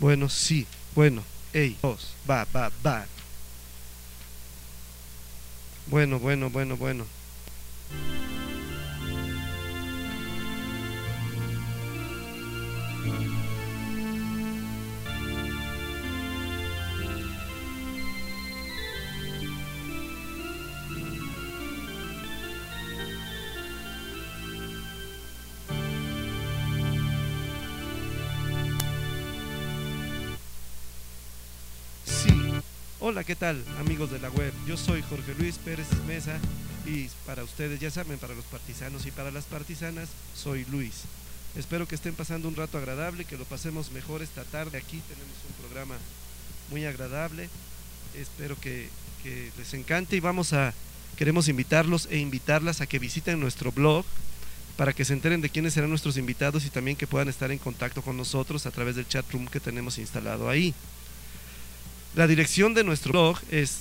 Bueno, sí, bueno, ey, dos, va. Bueno. Sí, hola, ¿qué tal, amigos de la web? Yo soy Jorge Luis Pérez Mesa y para ustedes, ya saben, para los partisanos y para las partisanas, soy Luis. Espero que estén pasando un rato agradable, que lo pasemos mejor esta tarde. Aquí tenemos un programa muy agradable. Espero que les encante y queremos invitarlos e invitarlas a que visiten nuestro blog para que se enteren de quiénes serán nuestros invitados y también que puedan estar en contacto con nosotros a través del chat room que tenemos instalado ahí. La dirección de nuestro blog es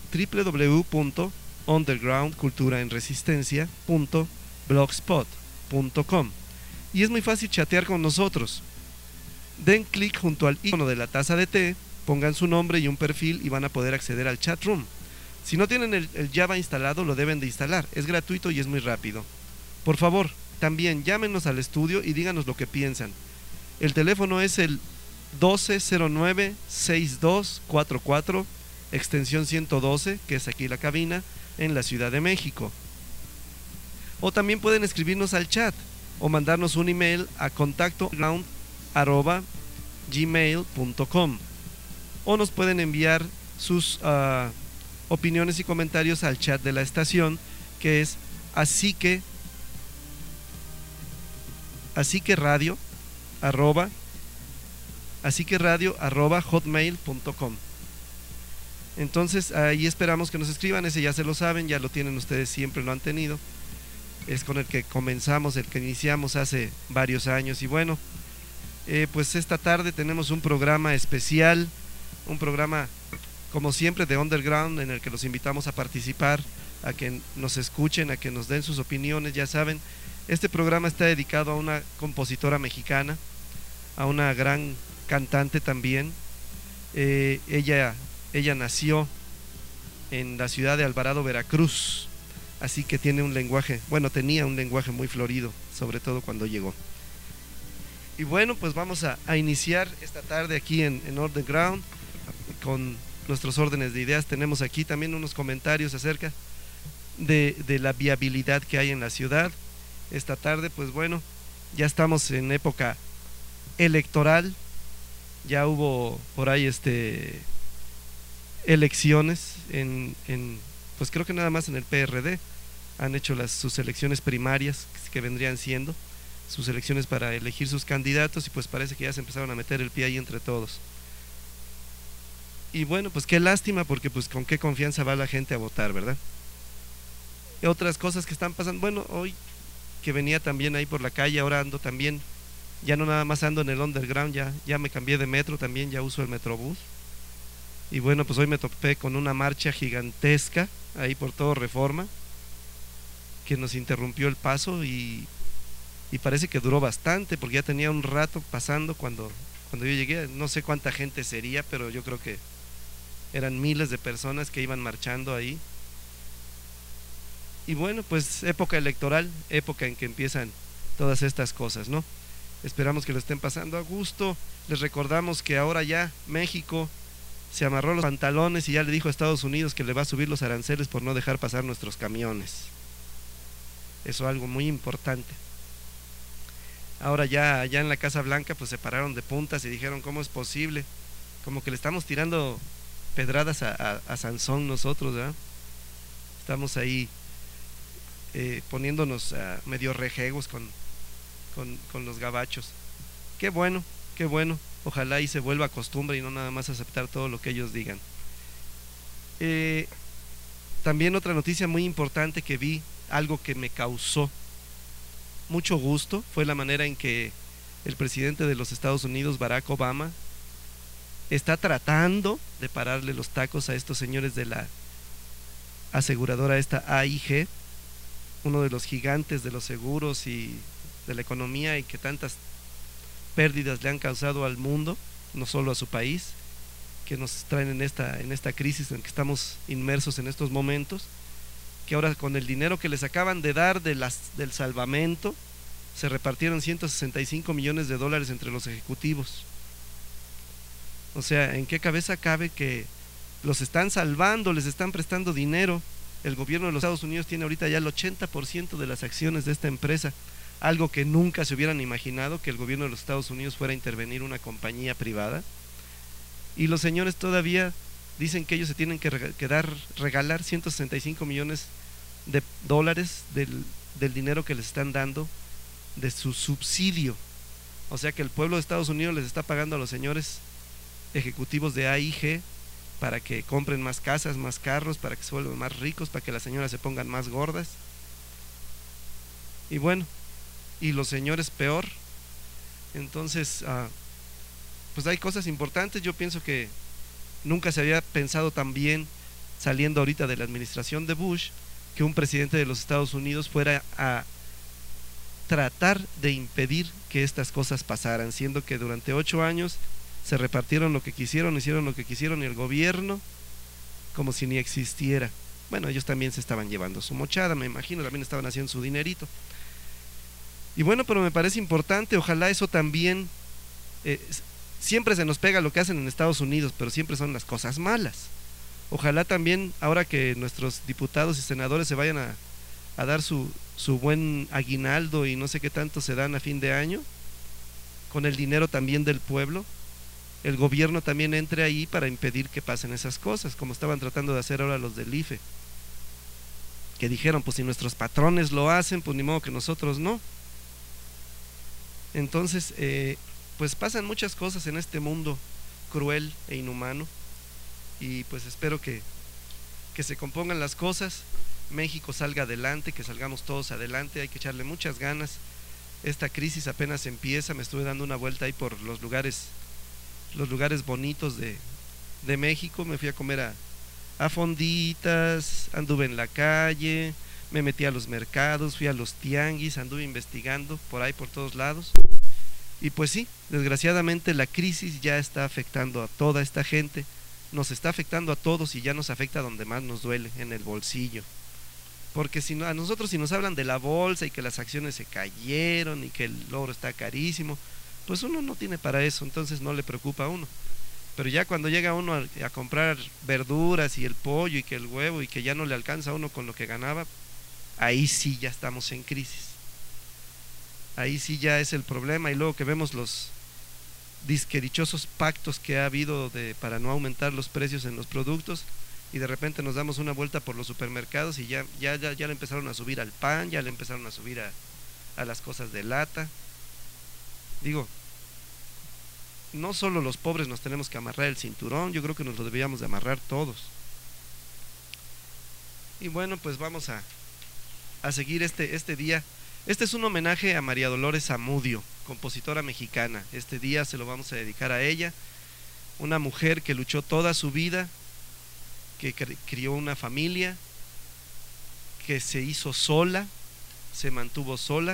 www.undergroundculturaenresistencia.blogspot.com y es muy fácil chatear con nosotros. Den clic junto al icono de la taza de té, pongan su nombre y un perfil y van a poder acceder al chat room. Si no tienen el Java instalado, lo deben de instalar, es gratuito y es muy rápido. Por favor, también llámenos al estudio y díganos lo que piensan. El teléfono es el 1209-6244, extensión 112, que es aquí la cabina, en la Ciudad de México. O también pueden escribirnos al chat o mandarnos un email a contacto@gmail.com o nos pueden enviar sus opiniones y comentarios al chat de la estación, que es así que radio @hotmail.com. Entonces ahí esperamos que nos escriban. Ese ya se lo saben, ya lo tienen ustedes, siempre lo han tenido. Es con el que comenzamos, el que iniciamos hace varios años. Y bueno, pues esta tarde tenemos un programa especial, un programa como siempre de Underground, en el que los invitamos a participar, a que nos escuchen, a que nos den sus opiniones. Ya saben, este programa está dedicado a una compositora mexicana, a una gran cantante también. Ella nació en la ciudad de Alvarado, Veracruz, así que tenía un lenguaje muy florido, sobre todo cuando llegó. Y bueno, pues vamos a iniciar esta tarde aquí en Underground con nuestros órdenes de ideas. Tenemos aquí también unos comentarios acerca de la viabilidad que hay en la ciudad. Esta tarde, pues bueno, ya estamos en época electoral, ya hubo por ahí elecciones pues creo que nada más en el PRD han hecho sus elecciones primarias, que vendrían siendo sus elecciones para elegir sus candidatos, y pues parece que ya se empezaron a meter el pie ahí entre todos. Y bueno, pues qué lástima, porque pues con qué confianza va la gente a votar, ¿verdad? Y otras cosas que están pasando, bueno, hoy que venía también ahí por la calle, ahora ando también, ya no nada más ando en el Underground, ya me cambié de metro también, ya uso el Metrobús. Y bueno, pues hoy me topé con una marcha gigantesca ahí por todo Reforma, que nos interrumpió el paso y parece que duró bastante, porque ya tenía un rato pasando cuando yo llegué. No sé cuánta gente sería, pero yo creo que eran miles de personas que iban marchando ahí. Y bueno, pues época electoral, época en que empiezan todas estas cosas, ¿no? Esperamos que lo estén pasando a gusto. Les recordamos que ahora ya México se amarró los pantalones y ya le dijo a Estados Unidos que le va a subir los aranceles por no dejar pasar nuestros camiones. Eso es algo muy importante. Ahora ya en la Casa Blanca pues se pararon de puntas y dijeron: ¿cómo es posible? Como que le estamos tirando pedradas a Sansón nosotros, ¿verdad? Estamos ahí poniéndonos medio rejegos con los gabachos. Qué bueno, ojalá y se vuelva costumbre y no nada más aceptar todo lo que ellos digan. También otra noticia muy importante que vi, algo que me causó mucho gusto, fue la manera en que el presidente de los Estados Unidos, Barack Obama, está tratando de pararle los tacos a estos señores de la aseguradora esta AIG, uno de los gigantes de los seguros y de la economía, y que tantas pérdidas le han causado al mundo. no solo a su país, que nos traen en esta crisis en que estamos inmersos en estos momentos, que ahora con el dinero que les acaban de dar del salvamento, se repartieron 165 millones de dólares entre los ejecutivos. O sea, ¿en qué cabeza cabe que los están salvando, les están prestando dinero? El gobierno de los Estados Unidos tiene ahorita ya el 80% de las acciones de esta empresa, algo que nunca se hubieran imaginado, que el gobierno de los Estados Unidos fuera a intervenir una compañía privada. Y los señores todavía dicen que ellos se tienen que regalar 165 millones de dólares del dinero que les están dando de su subsidio. O sea que el pueblo de Estados Unidos les está pagando a los señores ejecutivos de AIG para que compren más casas, más carros, para que se vuelvan más ricos, para que las señoras se pongan más gordas. Y bueno, y los señores peor. Entonces, pues hay cosas importantes. Yo pienso que nunca se había pensado tan bien, saliendo ahorita de la administración de Bush, que un presidente de los Estados Unidos fuera a tratar de impedir que estas cosas pasaran, siendo que durante 8 años se repartieron lo que quisieron, hicieron lo que quisieron, y el gobierno como si ni existiera. Bueno, ellos también se estaban llevando su mochada, me imagino, también estaban haciendo su dinerito. Y bueno, pero me parece importante, ojalá eso también, siempre se nos pega lo que hacen en Estados Unidos, pero siempre son las cosas malas. Ojalá también, ahora que nuestros diputados y senadores se vayan a dar su buen aguinaldo y no sé qué tanto se dan a fin de año, con el dinero también del pueblo, el gobierno también entre ahí para impedir que pasen esas cosas, como estaban tratando de hacer ahora los del IFE, que dijeron, pues si nuestros patrones lo hacen, pues ni modo que nosotros no. Entonces, pues pasan muchas cosas en este mundo cruel e inhumano, y pues espero que se compongan las cosas, México salga adelante, que salgamos todos adelante, hay que echarle muchas ganas. Esta crisis apenas empieza, me estuve dando una vuelta ahí por los lugares bonitos de México, me fui a comer a fonditas, anduve en la calle, me metí a los mercados, fui a los tianguis, anduve investigando por ahí por todos lados. Y pues sí, desgraciadamente la crisis ya está afectando a toda esta gente, nos está afectando a todos y ya nos afecta donde más nos duele, en el bolsillo. Porque si no, a nosotros si nos hablan de la bolsa y que las acciones se cayeron y que el oro está carísimo, pues uno no tiene para eso, entonces no le preocupa a uno. Pero ya cuando llega uno a comprar verduras y el pollo y que el huevo y que ya no le alcanza a uno con lo que ganaba, ahí sí ya estamos en crisis. Ahí sí ya es el problema. Y luego que vemos los disquedichosos pactos que ha habido para no aumentar los precios en los productos, y de repente nos damos una vuelta por los supermercados y ya le empezaron a subir al pan, ya le empezaron a subir a las cosas de lata. Digo, no solo los pobres nos tenemos que amarrar el cinturón, yo creo que nos lo deberíamos de amarrar todos. Y bueno, pues vamos a seguir este día. Este es un homenaje a María Dolores Zamudio, compositora mexicana. Este día se lo vamos a dedicar a ella, una mujer que luchó toda su vida, que crió una familia, que se hizo sola, se mantuvo sola,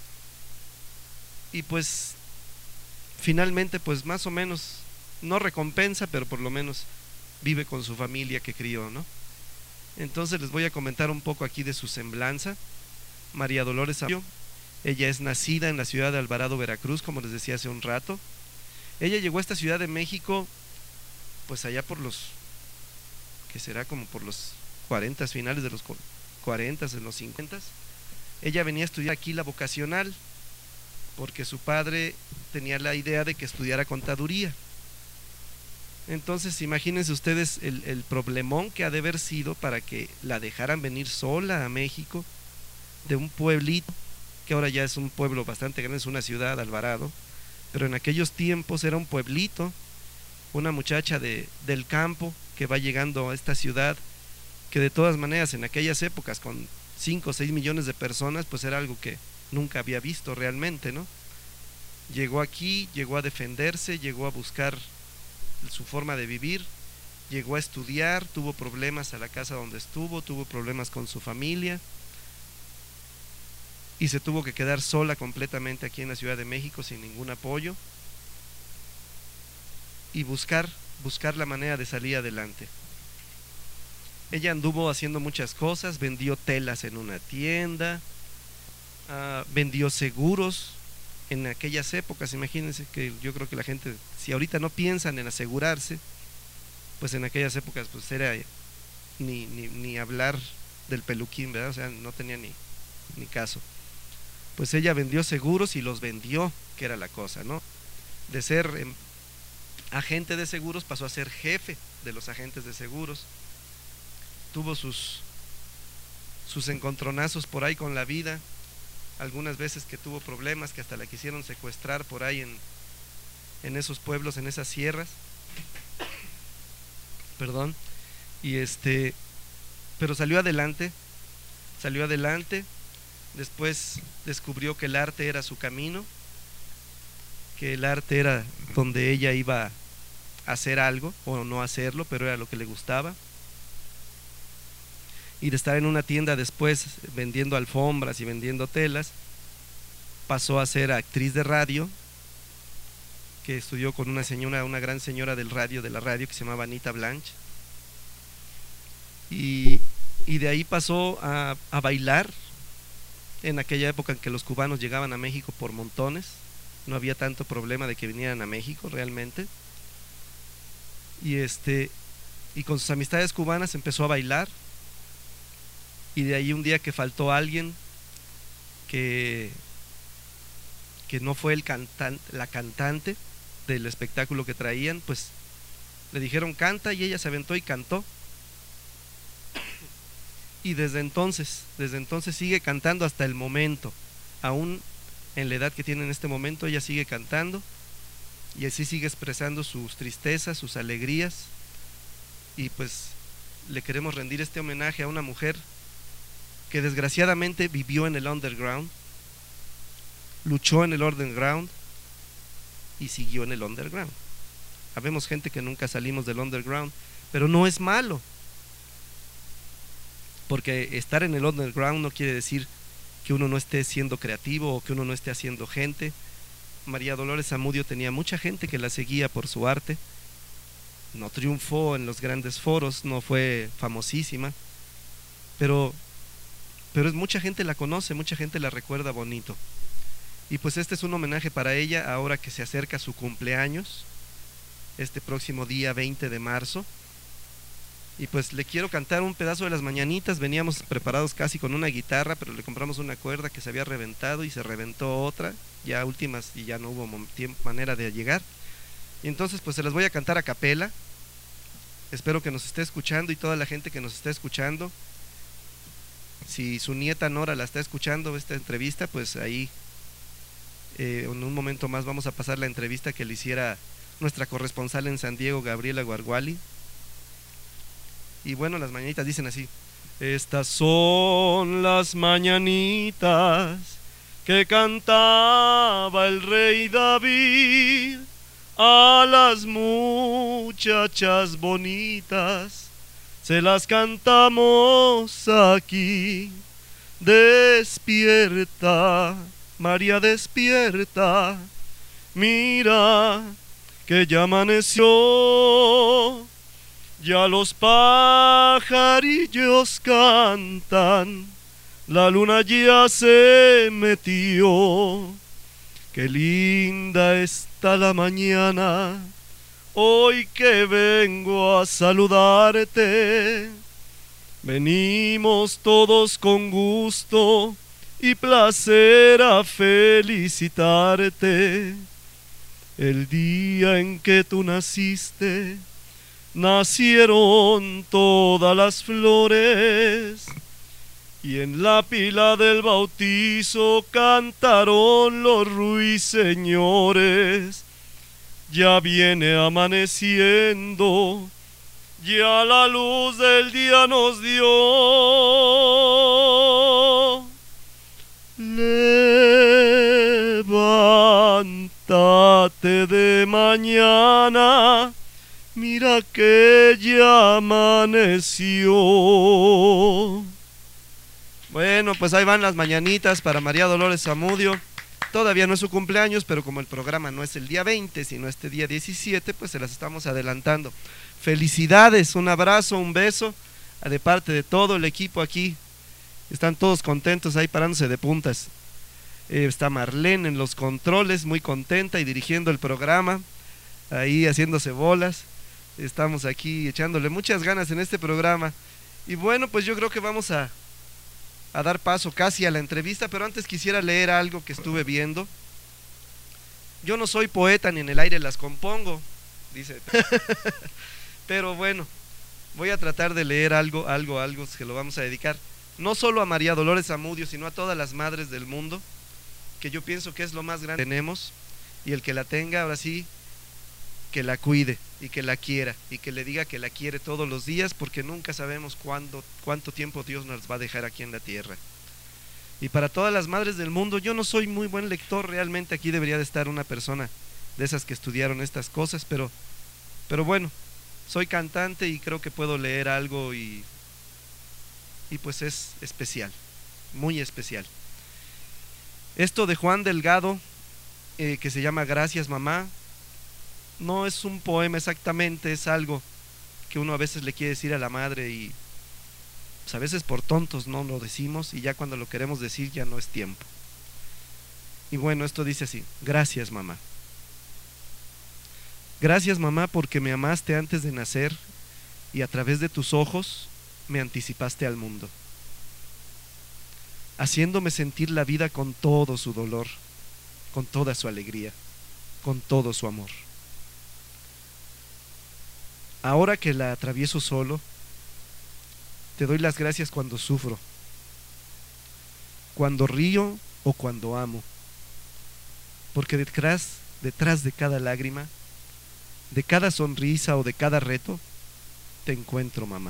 y pues finalmente pues más o menos no recompensa, pero por lo menos vive con su familia que crió, ¿no? Entonces les voy a comentar un poco aquí de su semblanza. María Dolores Zamudio, ella es nacida en la ciudad de Alvarado, Veracruz, como les decía hace un rato. Ella llegó a esta Ciudad de México pues allá por los, que será como por los 40, finales de los 40, en los 50. Ella venía a estudiar aquí la vocacional, porque su padre tenía la idea de que estudiara contaduría. Entonces imagínense ustedes el problemón que ha de haber sido para que la dejaran venir sola a México, de un pueblito, que ahora ya es un pueblo bastante grande, es una ciudad, Alvarado, pero en aquellos tiempos era un pueblito, una muchacha del campo que va llegando a esta ciudad, que de todas maneras en aquellas épocas con 5 o 6 millones de personas, pues era algo que nunca había visto realmente, ¿no? Llegó aquí, llegó a defenderse, llegó a buscar su forma de vivir, llegó a estudiar, tuvo problemas a la casa donde estuvo, tuvo problemas con su familia, y se tuvo que quedar sola completamente aquí en la Ciudad de México sin ningún apoyo. y buscar la manera de salir adelante. Ella anduvo haciendo muchas cosas, vendió telas en una tienda, vendió seguros en aquellas épocas. Imagínense que yo creo que la gente, si ahorita no piensan en asegurarse, pues en aquellas épocas pues era ni hablar del peluquín, ¿verdad? O sea, no tenía ni caso. Pues ella vendió seguros y los vendió, que era la cosa, ¿no? De ser agente de seguros pasó a ser jefe de los agentes de seguros. Tuvo sus encontronazos por ahí con la vida, algunas veces que tuvo problemas, que hasta la quisieron secuestrar por ahí en esos pueblos, en esas sierras. Perdón. Y pero salió adelante. Después descubrió que el arte era su camino, que el arte era donde ella iba a hacer algo o no hacerlo, pero era lo que le gustaba. Y de estar en una tienda después vendiendo alfombras y vendiendo telas, pasó a ser actriz de radio, que estudió con una señora, una gran señora de la radio que se llamaba Anita Blanche. Y de ahí pasó a bailar en aquella época en que los cubanos llegaban a México por montones. No había tanto problema de que vinieran a México realmente. Y con sus amistades cubanas empezó a bailar. Y de ahí un día que faltó alguien que no fue la cantante del espectáculo que traían, pues le dijeron canta, y ella se aventó y cantó. Y desde entonces sigue cantando hasta el momento. Aún en la edad que tiene en este momento, ella sigue cantando y así sigue expresando sus tristezas, sus alegrías. Y pues le queremos rendir este homenaje a una mujer que desgraciadamente vivió en el underground, luchó en el underground y siguió en el underground. Habemos gente que nunca salimos del underground, pero no es malo, porque estar en el underground no quiere decir que uno no esté siendo creativo o que uno no esté haciendo gente. María Dolores Zamudio tenía mucha gente que la seguía por su arte. No triunfó en los grandes foros, no fue famosísima, pero mucha gente la conoce, mucha gente la recuerda bonito. Y pues este es un homenaje para ella ahora que se acerca su cumpleaños, este próximo día 20 de marzo. Y pues le quiero cantar un pedazo de las mañanitas. Veníamos preparados casi con una guitarra, pero le compramos una cuerda que se había reventado y se reventó otra, ya últimas, y ya no hubo manera de llegar. Y entonces pues se las voy a cantar a capela. Espero que nos esté escuchando y toda la gente que nos está escuchando. Si su nieta Nora la está escuchando esta entrevista, pues ahí en un momento más vamos a pasar la entrevista que le hiciera nuestra corresponsal en San Diego, Gabriela Guarguali. Y bueno, las mañanitas dicen así: estas son las mañanitas que cantaba el rey David a las muchachas bonitas, se las cantamos aquí. Despierta, María, despierta, mira que ya amaneció. Ya los pajarillos cantan, la luna ya se metió. Qué linda está la mañana, hoy que vengo a saludarte. Venimos todos con gusto y placer a felicitarte. El día en que tú naciste, nacieron todas las flores, y en la pila del bautizo cantaron los ruiseñores. Ya viene amaneciendo, ya la luz del día nos dio. Levántate de mañana, mira que ya amaneció. Bueno, pues ahí van las mañanitas para María Dolores Zamudio. todavía no es su cumpleaños, pero como el programa no es el día 20, sino este día 17, pues se las estamos adelantando. Felicidades, un abrazo, un beso, de parte de todo el equipo aquí. Están todos contentos ahí parándose de puntas. Está Marlene en los controles, muy contenta y dirigiendo el programa, ahí haciéndose bolas. Estamos aquí echándole muchas ganas en este programa. Y bueno, pues yo creo que vamos a dar paso casi a la entrevista, pero antes quisiera leer algo que estuve viendo. Yo no soy poeta ni en el aire las compongo, dice. Pero bueno, voy a tratar de leer algo que lo vamos a dedicar no solo a María Dolores Zamudio, sino a todas las madres del mundo, que yo pienso que es lo más grande que tenemos, y el que la tenga, ahora sí, que la cuide y que la quiera y que le diga que la quiere todos los días, porque nunca sabemos cuánto tiempo Dios nos va a dejar aquí en la tierra. Y para todas las madres del mundo, yo no soy muy buen lector, realmente aquí debería de estar una persona de esas que estudiaron estas cosas, pero bueno, soy cantante y creo que puedo leer algo y pues es especial, muy especial. Esto de Juan Delgado, que se llama Gracias Mamá, no es un poema exactamente, es algo que uno a veces le quiere decir a la madre y pues a veces por tontos no lo decimos, y ya cuando lo queremos decir ya no es tiempo. Y bueno, esto dice así: gracias mamá. Gracias mamá, porque me amaste antes de nacer y a través de tus ojos me anticipaste al mundo, haciéndome sentir la vida con todo su dolor, con toda su alegría, con todo su amor. Ahora que la atravieso solo, te doy las gracias cuando sufro, cuando río o cuando amo, porque detrás de cada lágrima, de cada sonrisa o de cada reto, te encuentro mamá.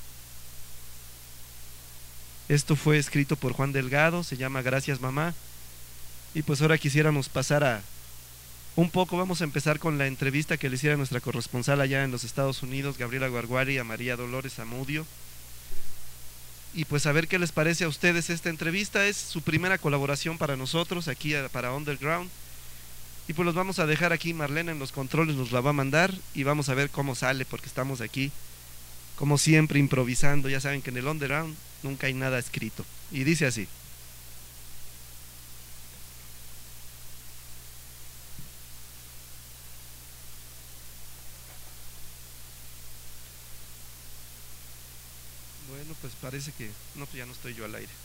Esto fue escrito por Juan Delgado, se llama Gracias Mamá. Y pues ahora quisiéramos pasar a un poco, vamos a empezar con la entrevista que le hiciera nuestra corresponsal allá en los Estados Unidos, Gabriela Guarguari, a María Dolores Zamudio. Y pues a ver qué les parece a ustedes esta entrevista. Es su primera colaboración para nosotros, aquí para Underground. Y pues los vamos a dejar aquí, Marlene en los controles nos la va a mandar y vamos a ver cómo sale, porque estamos aquí, como siempre, improvisando. Ya saben que en el Underground nunca hay nada escrito. Y dice así: bueno, pues parece que no, pues ya no estoy yo al aire.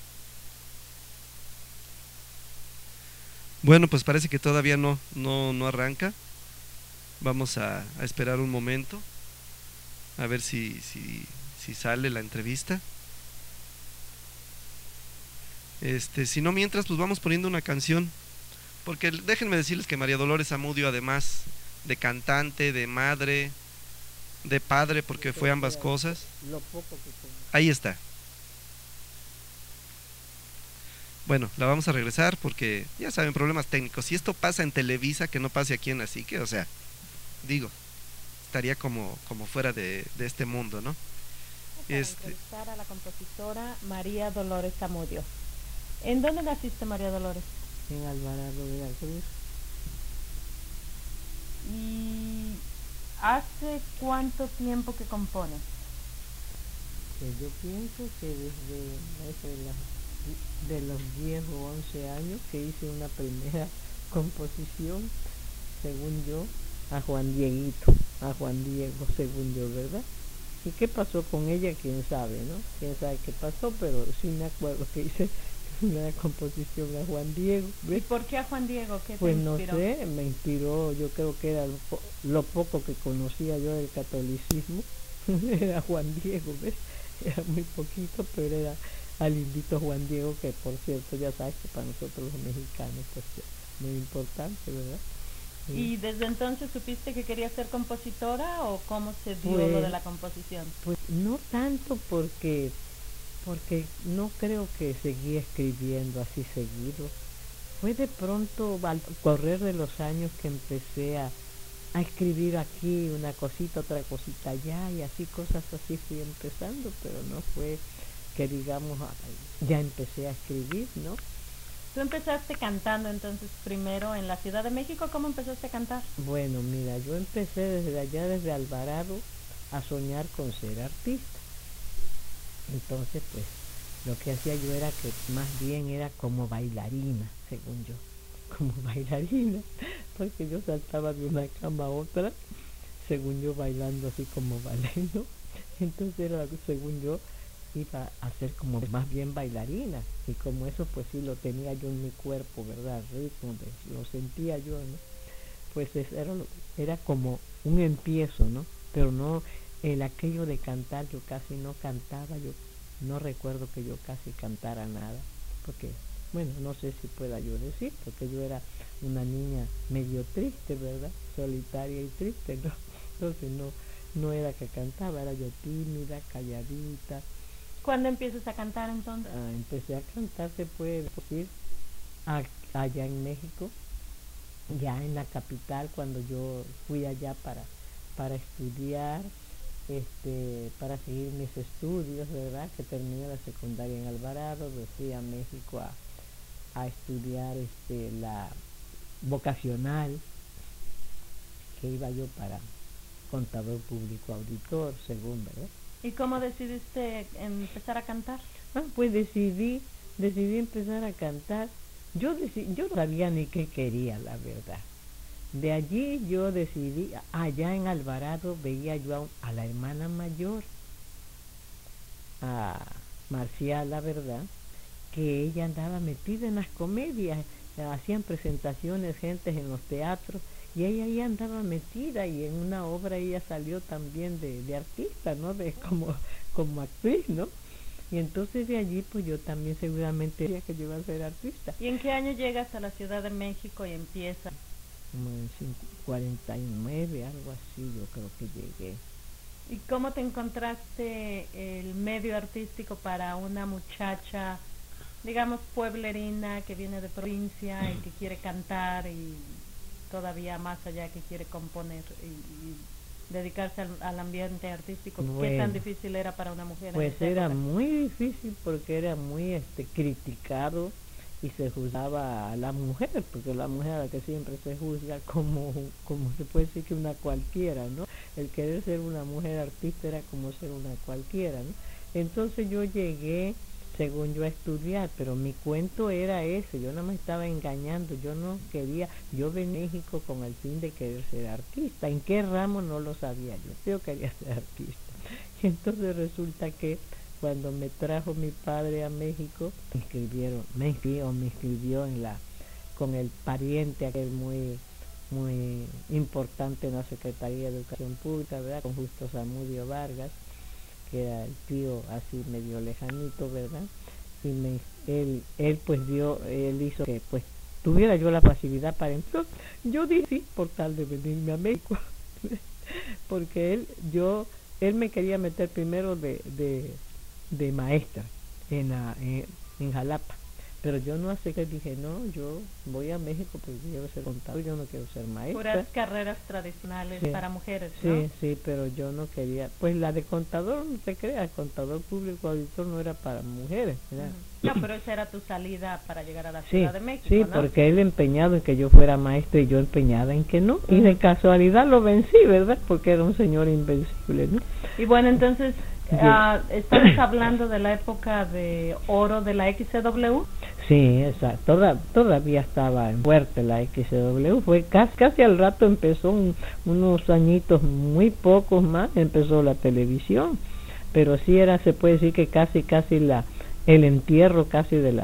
Bueno, pues parece que todavía no arranca. Vamos a esperar un momento a ver si sale la entrevista. Si no, mientras pues vamos poniendo una canción, porque déjenme decirles que María Dolores Zamudio, además de cantante, de madre, de padre, porque fue ambas cosas. Ahí está. Bueno, la vamos a regresar porque ya saben, problemas técnicos. Si esto pasa en Televisa, que no pase aquí en la Psique, o sea, digo, estaría como fuera de este mundo, ¿no? Entrevistar a la compositora María Dolores Zamudio. ¿En dónde naciste, María Dolores? En Alvarado de la Cruz. ¿Y hace cuánto tiempo que compones? Yo pienso que desde de los 10 o 11 años que hice una primera composición, según yo, a Juan Diego, según yo, ¿verdad? ¿Y qué pasó con ella? Quién sabe, ¿no? Quién sabe qué pasó, pero sí me acuerdo que hice una composición a Juan Diego, ¿ves? ¿Y por qué a Juan Diego? ¿Qué pues te inspiró? No sé, me inspiró, yo creo que era lo poco que conocía yo del catolicismo, era Juan Diego, ¿ves? Era muy poquito, pero era al invito Juan Diego, que por cierto ya sabes que para nosotros los mexicanos pues es muy importante, ¿verdad? ¿Y desde entonces supiste que querías ser compositora o cómo se dio Pues, lo de la composición? Pues no tanto porque no creo que seguí escribiendo así seguido. Fue de pronto al correr de los años que empecé a escribir aquí una cosita, otra cosita allá, y así cosas así fui empezando, pero no fue que digamos ya empecé a escribir, ¿no? Tú empezaste cantando entonces primero en la Ciudad de México. ¿Cómo empezaste a cantar? Bueno, mira, yo empecé desde allá, desde Alvarado, a soñar con ser artista. Entonces, pues, lo que hacía yo era que más bien era como bailarina, según yo, como bailarina, porque yo saltaba de una cama a otra, según yo bailando así como ballet, ¿no? Entonces era, según yo, iba a ser como más bien bailarina, y como eso pues sí lo tenía yo en mi cuerpo, ¿verdad? Ritmo, lo sentía yo, ¿no? Pues era como un empiezo, ¿no? Pero no, aquello de cantar, yo casi no cantaba, yo no recuerdo que yo casi cantara nada, porque, bueno, no sé si pueda yo decir, porque yo era una niña medio triste, ¿verdad? Solitaria y triste, ¿no? Entonces no era que cantaba, era yo tímida, calladita. ¿Cuándo empiezas a cantar entonces? Empecé a cantar, se puede decir, allá en México, ya en la capital, cuando yo fui allá para estudiar, para seguir mis estudios, ¿verdad? Que terminé la secundaria en Alvarado, me fui a México a estudiar la vocacional, que iba yo para contador público auditor, según, ¿verdad? ¿Y cómo decidiste empezar a cantar? Pues decidí empezar a cantar. Yo no sabía ni qué quería, la verdad. De allí yo decidí, allá en Alvarado veía yo a la hermana mayor, a Marcial, la verdad, que ella andaba metida en las comedias, hacían presentaciones, gentes en los teatros, y ella ahí andaba metida, y en una obra ella salió también de artista, ¿no? De como actriz, ¿no? Y entonces de allí pues yo también seguramente decía que yo iba a ser artista. ¿Y en qué año llegas a la Ciudad de México y empiezas? Como en 49, algo así yo creo que llegué. ¿Y cómo te encontraste el medio artístico para una muchacha, digamos, pueblerina, que viene de provincia y que quiere cantar, y todavía más allá que quiere componer y dedicarse al ambiente artístico? Bueno, ¿qué tan difícil era para una mujer? Pues era muy difícil, porque era muy criticado, y se juzgaba a la mujer, porque la mujer a la que siempre se juzga como se puede decir que una cualquiera, ¿no? El querer ser una mujer artista era como ser una cualquiera, ¿no? Entonces yo llegué, según yo, a estudiar, pero mi cuento era ese, yo no me estaba engañando, yo no quería, yo venía a México con el fin de querer ser artista. ¿En qué ramo? No lo sabía yo quería ser artista. Y entonces resulta que cuando me trajo mi padre a México, me inscribió con el pariente aquel muy importante en la Secretaría de Educación Pública, ¿verdad? Con Justo Zamudio Vargas, que era el tío así medio lejanito, ¿verdad? Y él hizo que pues tuviera yo la facilidad para entrar. Yo dije sí, por tal de venirme a México, porque él me quería meter primero de maestra en Jalapa, pero yo no acepté, dije no, yo voy a México porque quiero ser contador, yo no quiero ser maestra. Puras carreras tradicionales, sí, para mujeres, ¿no? Sí, pero yo no quería, pues la de contador, no te creas, contador público auditor no era para mujeres, ¿verdad? No, pero esa era tu salida para llegar a la Ciudad de México, sí, ¿no? Porque él empeñado en que yo fuera maestra y yo empeñada en que no, y de casualidad lo vencí, ¿verdad? Porque era un señor invencible, ¿no? Y bueno, entonces estamos hablando de la época de oro de la XCW. Sí, exacto. Todavía estaba fuerte la XCW. Fue casi al rato empezó, unos añitos, muy pocos más, empezó la televisión. Pero sí se puede decir que casi el entierro casi de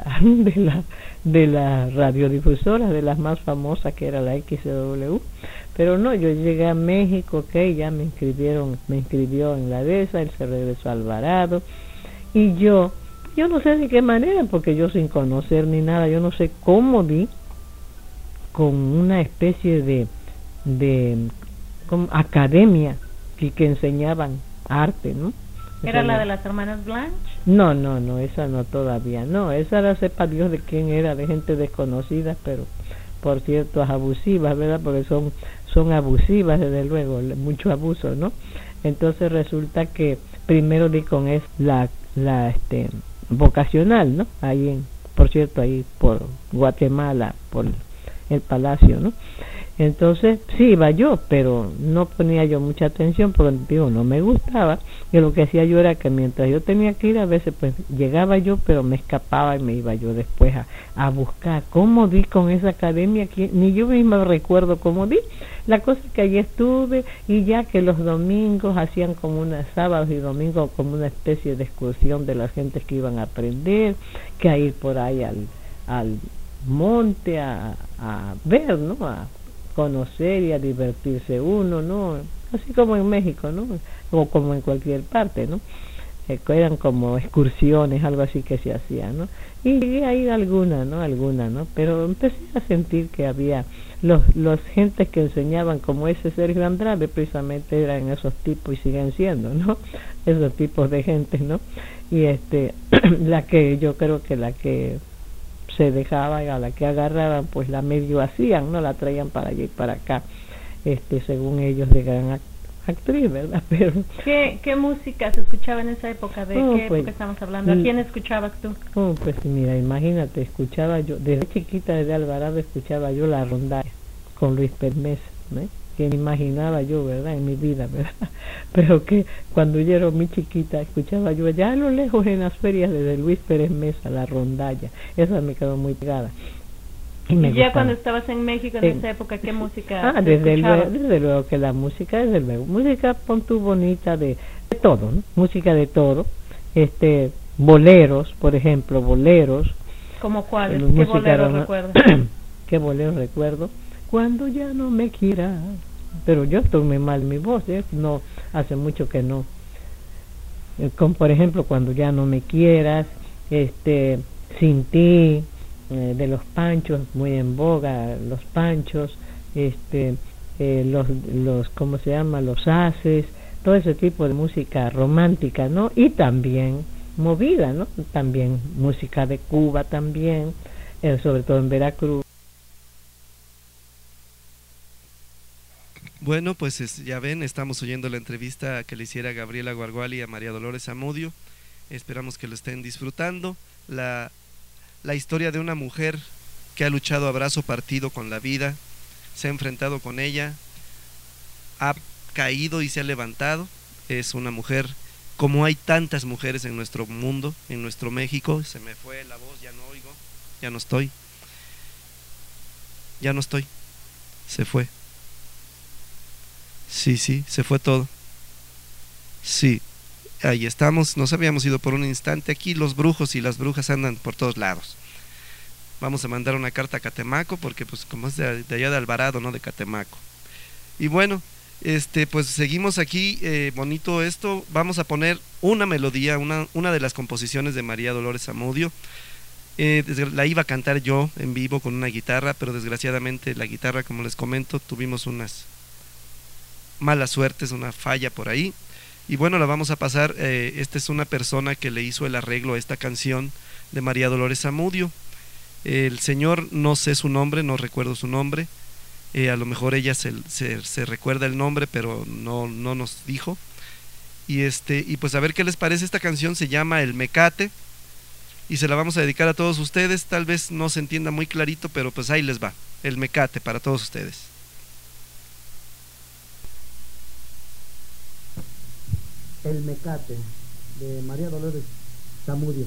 la radiodifusora, de las más famosas, que era la XCW. Pero no, yo llegué a México, ya me inscribió en la DESA, él se regresó a Alvarado, y yo no sé de qué manera, porque yo sin conocer ni nada, yo no sé cómo vi con una especie de como academia que enseñaban arte, ¿no? ¿Era la de las hermanas Blanche? No, esa no, todavía no, esa era, sepa Dios de quién era, de gente desconocida, pero por cierto abusivas, ¿verdad? Porque son abusivas, desde luego, mucho abuso, ¿no? Entonces resulta que primero di con la vocacional, ¿no? Ahí por cierto, ahí por Guatemala, por el Palacio, ¿no? Entonces, sí iba yo, pero no ponía yo mucha atención porque, digo, no me gustaba. Y lo que hacía yo era que mientras yo tenía que ir, a veces pues llegaba yo, pero me escapaba y me iba yo después a buscar cómo di con esa academia, que ni yo misma recuerdo cómo di. La cosa es que allí estuve, y ya que los domingos hacían como sábados y domingos como una especie de excursión de las gentes que iban a aprender, que a ir por ahí al monte a ver, ¿no? A conocer y a divertirse uno, ¿no? Así como en México, ¿no? O como en cualquier parte, ¿no? Eran como excursiones, algo así que se hacía, ¿no? Y llegué a ir alguna, ¿no? Pero empecé a sentir que había los gentes que enseñaban, como ese Sergio Andrade, precisamente eran esos tipos y siguen siendo, ¿no? Esos tipos de gentes, ¿no? Y la que yo creo que la que se dejaba, a la que agarraban, pues la medio hacían, no la traían para allá y para acá, según ellos, de gran actriz, ¿verdad? Pero ¿Qué música se escuchaba en esa época? ¿De qué pues, época estamos hablando? ¿A quién escuchabas tú? Pues mira, imagínate, escuchaba yo, desde chiquita, desde Alvarado, escuchaba yo la rondalla con Luis Permesa, ¿no? Que me imaginaba yo, ¿verdad? En mi vida, ¿verdad? Pero que cuando yo era muy chiquita, escuchaba yo allá a lo lejos en las ferias de Luis Pérez Mesa, la rondalla. Esa me quedó muy pegada. Y ya cuando estabas en México en esa época, ¿qué música desde luego que la música, desde luego, música pon tú bonita de todo, ¿no? Música de todo, boleros, por ejemplo, boleros. ¿Cómo cuáles? ¿Qué boleros recuerdas? ¿Qué boleros recuerdo? Cuando ya no me quieras, pero yo tomé mal mi voz, no, hace mucho que no. Como por ejemplo, cuando ya no me quieras, sin ti, de los Panchos, muy en boga, los Panchos, los ¿cómo se llama? Los Haces, todo ese tipo de música romántica, ¿no? Y también movida, ¿no? También música de Cuba también, sobre todo en Veracruz. Bueno, pues ya ven, estamos oyendo la entrevista que le hiciera Gabriela Guarguali a María Dolores Zamudio. Esperamos que lo estén disfrutando. La historia de una mujer que ha luchado a brazo partido con la vida, se ha enfrentado con ella, ha caído y se ha levantado. Es una mujer, como hay tantas mujeres en nuestro mundo, en nuestro México. Se me fue la voz, ya no oigo, ya no estoy, se fue. Sí, se fue todo. Sí, ahí estamos, nos habíamos ido por un instante. Aquí los brujos y las brujas andan por todos lados. Vamos a mandar una carta a Catemaco, porque pues como es de allá de Alvarado, no de Catemaco. Y bueno, pues seguimos aquí, bonito esto. Vamos a poner una melodía, una de las composiciones de María Dolores Zamudio. La iba a cantar yo en vivo con una guitarra, pero desgraciadamente la guitarra, como les comento, tuvimos unas malas suertes, una falla por ahí, y bueno, la vamos a pasar. Esta es una persona que le hizo el arreglo a esta canción de María Dolores Zamudio. El señor, no sé su nombre, no recuerdo su nombre, a lo mejor ella se recuerda el nombre, pero no nos dijo. Y pues a ver qué les parece. Esta canción se llama El Mecate y se la vamos a dedicar a todos ustedes. Tal vez no se entienda muy clarito, pero pues ahí les va, El Mecate para todos ustedes. El Mecate, de María Dolores Zamudio.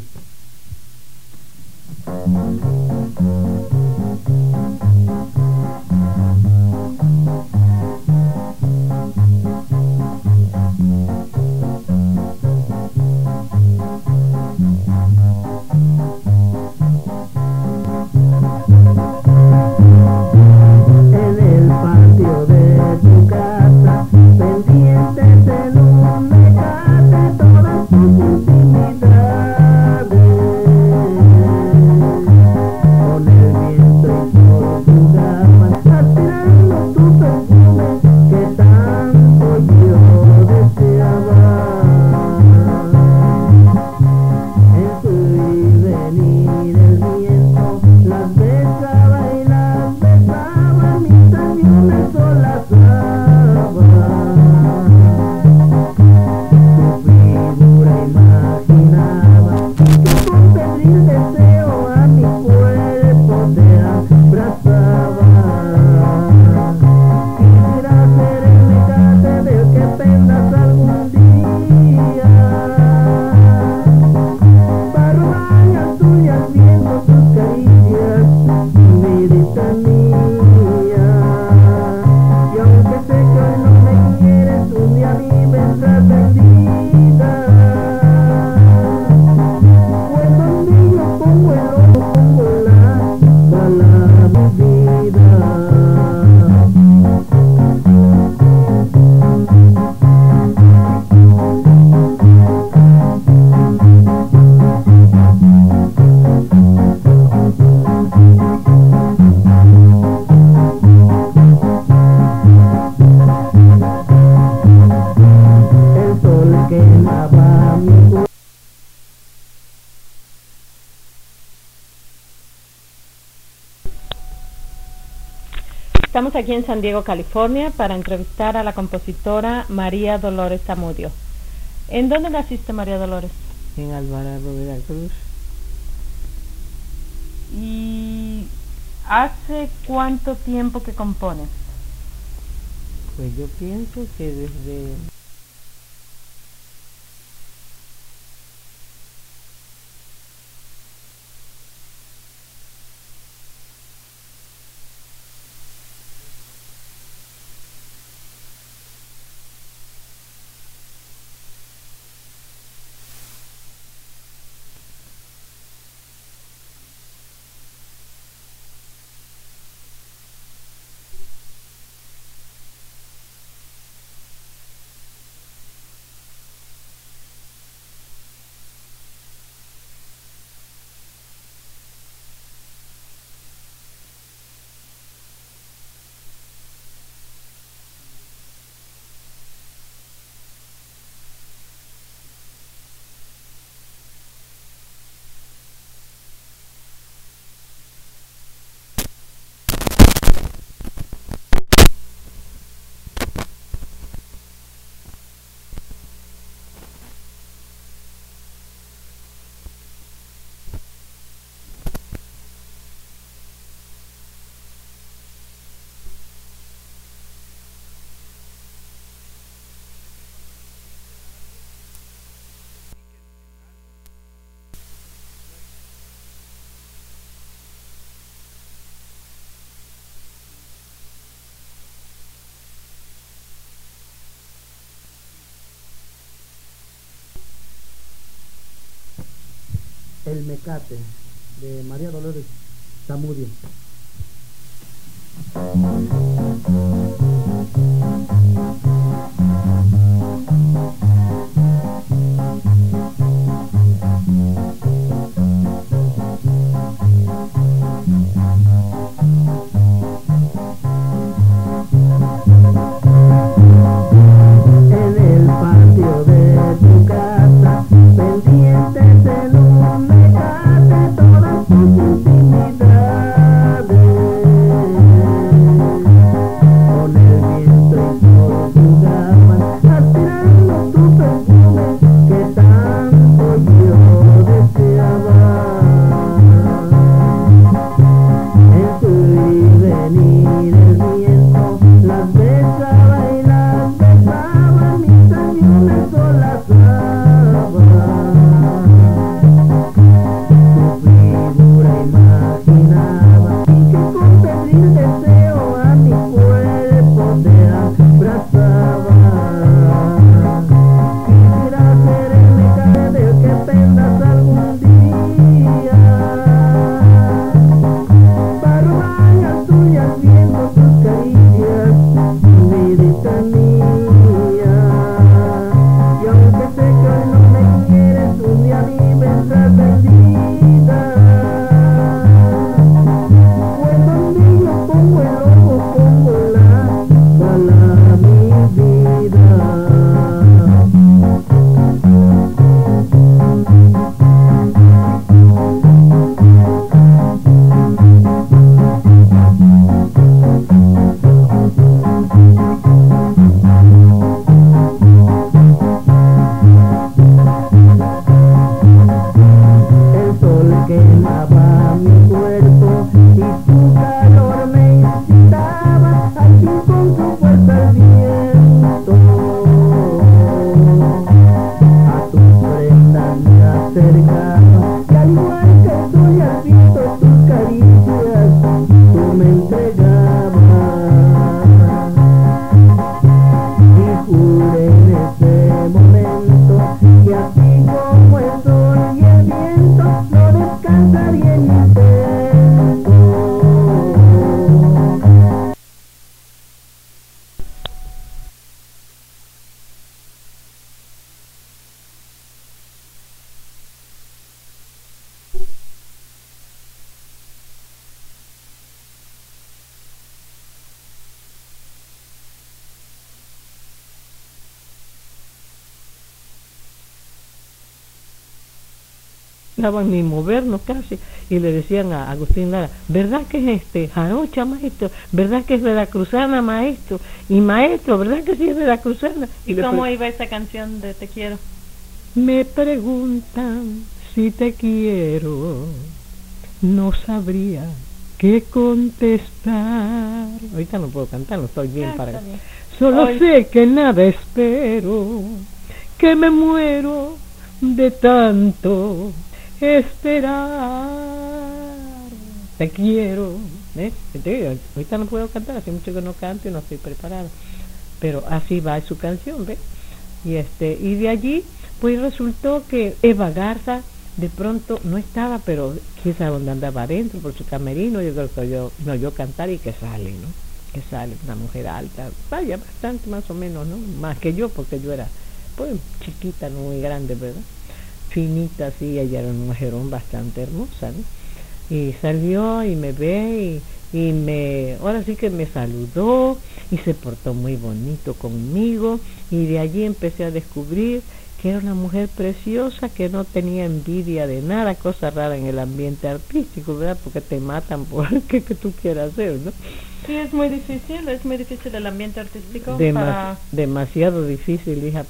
En el patio de tu casa, pendientes en un mecate, todas tus intimidades, con el viento que lava mi cuerpo. Estamos aquí en San Diego, California, para entrevistar a la compositora María Dolores Zamudio. ¿En dónde naciste, María Dolores? En Alvarado, Veracruz. ¿Y hace cuánto tiempo que compones? Pues yo pienso que desde El Mecate de María Dolores Zamudio. En el patio de tu casa, pendientes en un mecate, todas tus intimidades. dejaban ni movernos casi, y le decían a Agustín Lara, ¿verdad que es jarocha, maestro? ¿Verdad que es veracruzana, maestro? Y maestro, ¿verdad que sí es veracruzana? ¿Y cómo iba esa canción de Te quiero? Me preguntan si te quiero, no sabría qué contestar. Ahorita no puedo cantar, no estoy bien para bien. Solo sé que nada espero, que me muero de tanto esperar. Te quiero. Ahorita no puedo cantar, hace mucho que no canto y no estoy preparada. Pero así va su canción, ¿ves? Y de allí, pues resultó que Eva Garza de pronto no estaba, pero quién sabe dónde andaba adentro, por su camerino. Yo creo que yo cantar y que sale, ¿no? Que sale una mujer alta, vaya, bastante más o menos, ¿no? Más que yo, porque yo era, pues, chiquita, no muy grande, ¿verdad? Finita, así, ella era una mujerón bastante hermosa, ¿no? Y salió y me ve ahora sí que me saludó y se portó muy bonito conmigo, y de allí empecé a descubrir que era una mujer preciosa, que no tenía envidia de nada, cosa rara en el ambiente artístico, ¿verdad? Porque te matan por que tú quieras hacer, ¿no? Sí, es muy difícil el ambiente artístico. Demasiado difícil, hija,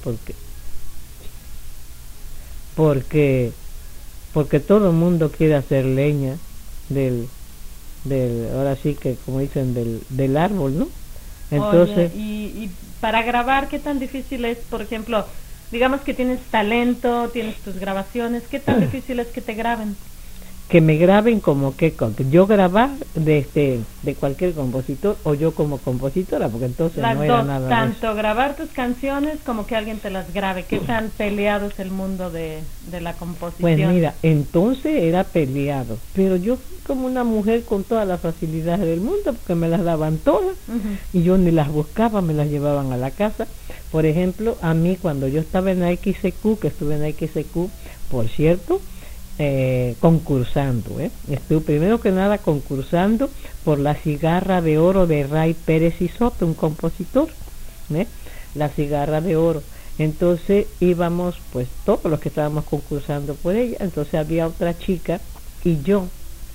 porque todo el mundo quiere hacer leña del ahora sí que como dicen del árbol, ¿no? Entonces, oye, y para grabar, ¿qué tan difícil es? Por ejemplo, digamos que tienes talento, tienes tus grabaciones, ¿qué tan difícil es que te graben? Que me graben como que yo grabar de cualquier compositor, o yo como compositora, porque entonces las no era dos, nada tanto grabar tus canciones como que alguien te las grabe. ¿Qué tan peleado es el mundo de la composición? Pues mira, entonces era peleado, pero yo fui como una mujer con todas las facilidades del mundo, porque me las daban todas, y yo ni las buscaba, me las llevaban a la casa. Por ejemplo, a mí cuando yo estaba en XQ, que estuve en XQ, por cierto, concursando, estuve primero que nada concursando por La Cigarra de Oro de Ray Pérez y Soto, un compositor, La Cigarra de Oro. Entonces íbamos, pues todos los que estábamos concursando por ella. Entonces había otra chica y yo,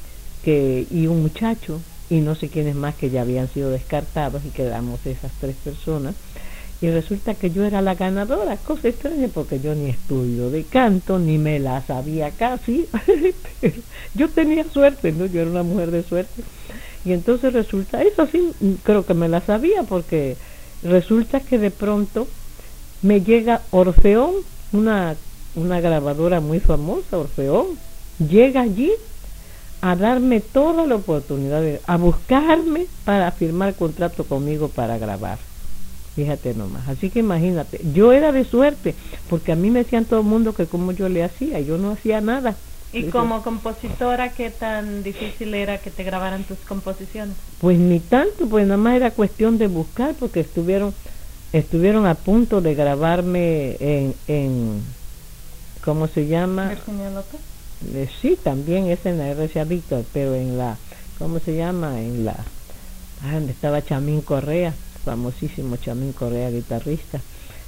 y un muchacho, y no sé quiénes más que ya habían sido descartados, y quedamos esas 3 personas. Y resulta que yo era la ganadora, cosa extraña, porque yo ni estudio de canto, ni me la sabía casi, pero yo tenía suerte, ¿no? Yo era una mujer de suerte. Y entonces resulta, eso sí, creo que me la sabía, porque resulta que de pronto me llega Orfeón, una grabadora muy famosa, Orfeón, llega allí a darme toda la oportunidad, a buscarme para firmar contrato conmigo para grabar. Fíjate nomás, así que imagínate, yo era de suerte, porque a mí me decían todo el mundo que como yo le hacía, yo no hacía nada. ¿Y como compositora qué tan difícil era que te grabaran tus composiciones? Pues ni tanto, pues nada más era cuestión de buscar, porque estuvieron a punto de grabarme en ¿cómo se llama? Virginia López. Sí, también es en la RCA Víctor, pero en la, ¿cómo se llama? Donde estaba Chamín Correa, famosísimo Chamín Correa, guitarrista,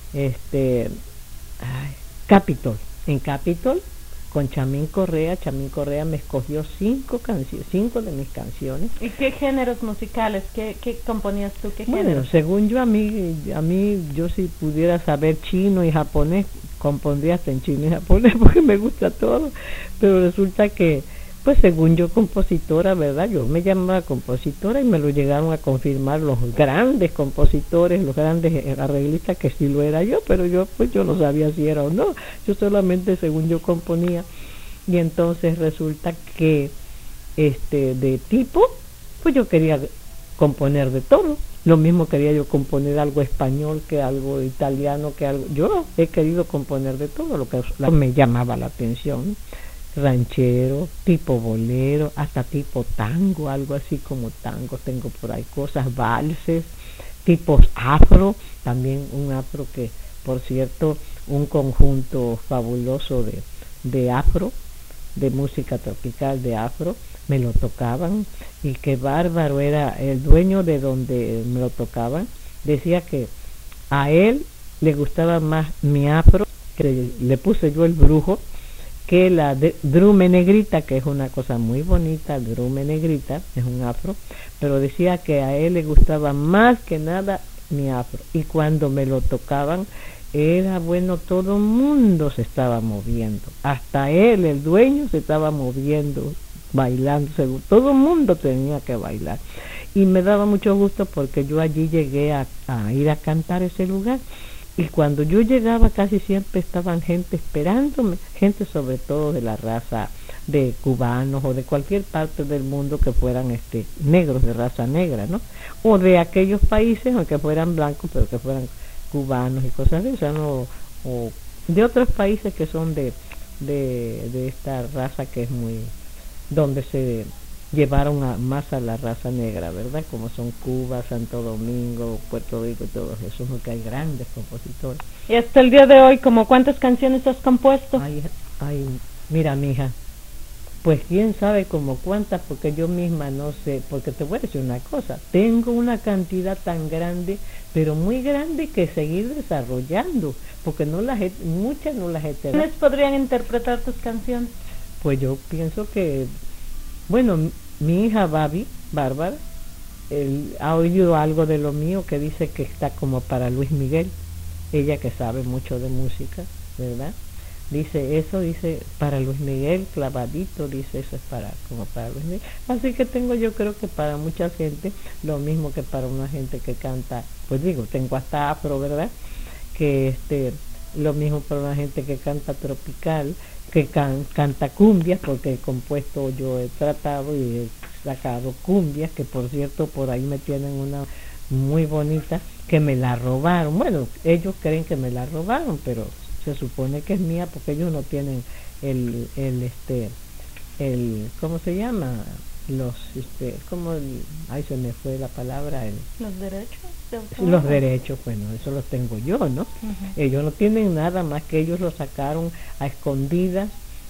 Capitol, en Capitol, con Chamín Correa me escogió 5 de mis canciones. ¿Y qué géneros musicales? ¿Qué componías tú? ¿Qué bueno, géneros? según yo, a mí, yo si pudiera saber chino y japonés, compondría hasta en chino y japonés, porque me gusta todo, pero resulta que, pues según yo, compositora, ¿verdad? Yo me llamaba compositora, y me lo llegaron a confirmar los grandes compositores, los grandes arreglistas, que sí lo era yo, pero yo no sabía si era o no. Yo solamente, según yo, componía. Y entonces resulta que de tipo, pues yo quería componer de todo. Lo mismo quería yo componer algo español, que algo italiano, que algo. Yo he querido componer de todo lo que me llamaba la atención. Ranchero, tipo bolero, hasta tipo tango, algo así como tango, tengo por ahí cosas, valses, tipos afro, también un afro que, por cierto, un conjunto fabuloso de afro, de música tropical de afro, me lo tocaban, y qué bárbaro era el dueño de donde me lo tocaban, decía que a él le gustaba más mi afro, que le puse yo el brujo, que la drume negrita, que es una cosa muy bonita, drume negrita, es un afro, pero decía que a él le gustaba más que nada mi afro, y cuando me lo tocaban era bueno, todo el mundo se estaba moviendo, hasta él, el dueño, se estaba moviendo, bailando, todo el mundo tenía que bailar, y me daba mucho gusto porque yo allí llegué a ir a cantar ese lugar. Y cuando yo llegaba casi siempre estaban gente esperándome, gente sobre todo de la raza de cubanos o de cualquier parte del mundo que fueran negros, de raza negra, ¿no? O de aquellos países, aunque fueran blancos, pero que fueran cubanos y cosas de esas, ¿no? O de otros países que son de esta raza que es muy, donde se llevaron más a la raza negra, ¿verdad? Como son Cuba, Santo Domingo, Puerto Rico y todos esos, porque hay grandes compositores. Y hasta el día de hoy, ¿como cuántas canciones has compuesto? Ay, mira, mija, pues quién sabe como cuántas, porque yo misma no sé, porque te voy a decir una cosa, tengo una cantidad tan grande, pero muy grande, que seguir desarrollando, porque muchas no las he terminado. ¿Quiénes podrían interpretar tus canciones? Pues yo pienso que, bueno, mi hija Bárbara, ha oído algo de lo mío que dice que está como para Luis Miguel, ella que sabe mucho de música, ¿verdad? Dice eso, dice para Luis Miguel, clavadito, dice eso es como para Luis Miguel. Así que tengo, yo creo que para mucha gente, lo mismo que para una gente que canta, pues digo, tengo hasta afro, ¿verdad? Que lo mismo para una gente que canta tropical, que canta cumbias, porque he compuesto, yo he tratado y he sacado cumbias, que por cierto por ahí me tienen una muy bonita, que me la robaron. Bueno, ellos creen que me la robaron, pero se supone que es mía, porque ellos no tienen el ¿cómo se llama? Ay, se me fue la palabra, los derechos de autor. Los derechos, bueno, eso los tengo yo, ¿no? Ellos no tienen nada más, que ellos lo sacaron a escondidas,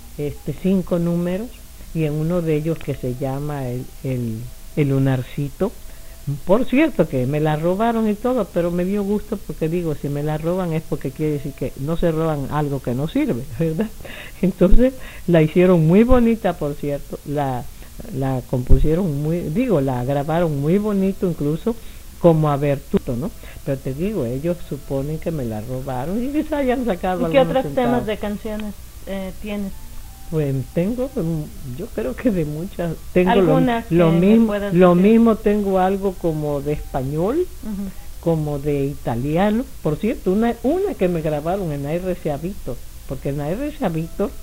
5 números, y en uno de ellos, que se llama el lunarcito. Por cierto que me la robaron y todo, pero me dio gusto, porque digo, si me la roban es porque quiere decir que no se roban algo que no sirve, ¿verdad? Entonces la hicieron muy bonita, por cierto, la compusieron la grabaron muy bonito, incluso como a Bertuto, ¿no? Pero te digo, ellos suponen que me la robaron y quizá hayan sacado. ¿Y qué otros temas de canciones tienes? Pues tengo, yo creo que de muchas, tengo algunas lo mismo, tengo algo como de español, como de italiano, por cierto, una que me grabaron en RCA Víctor, porque en RCA Víctor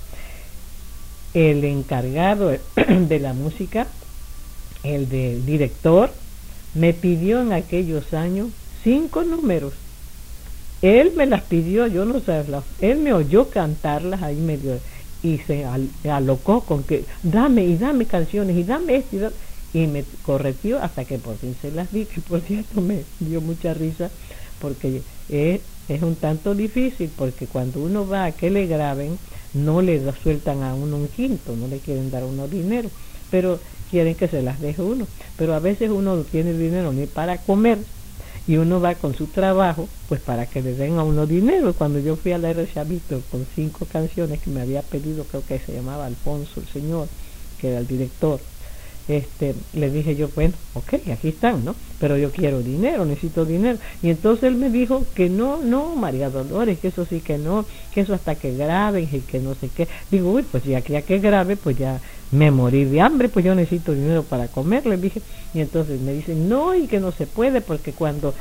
el encargado de la música, el del director, me pidió en aquellos años 5 números. Él me las pidió, yo no sé, él me oyó cantarlas ahí medio, y se alocó con que dame canciones, y dame esto, y me corregió hasta que por fin se las di, que por cierto me dio mucha risa, porque es un tanto difícil, porque cuando uno va a que le graben, no le sueltan a uno un quinto, no le quieren dar a uno dinero, pero quieren que se las deje uno, pero a veces uno no tiene dinero ni para comer, y uno va con su trabajo, pues para que le den a uno dinero. Cuando yo fui a la RCA Víctor con 5 canciones que me había pedido, creo que se llamaba Alfonso, el señor, que era el director, le dije yo, bueno, ok, aquí están, ¿no? Pero yo quiero dinero, necesito dinero. Y entonces él me dijo que no, María Dolores, que eso sí que no, que eso hasta que graben y que no sé qué. Digo, uy, pues ya que grabe, pues ya me morí de hambre, pues yo necesito dinero para comer, le dije. Y entonces me dicen, no, y que no se puede, porque cuando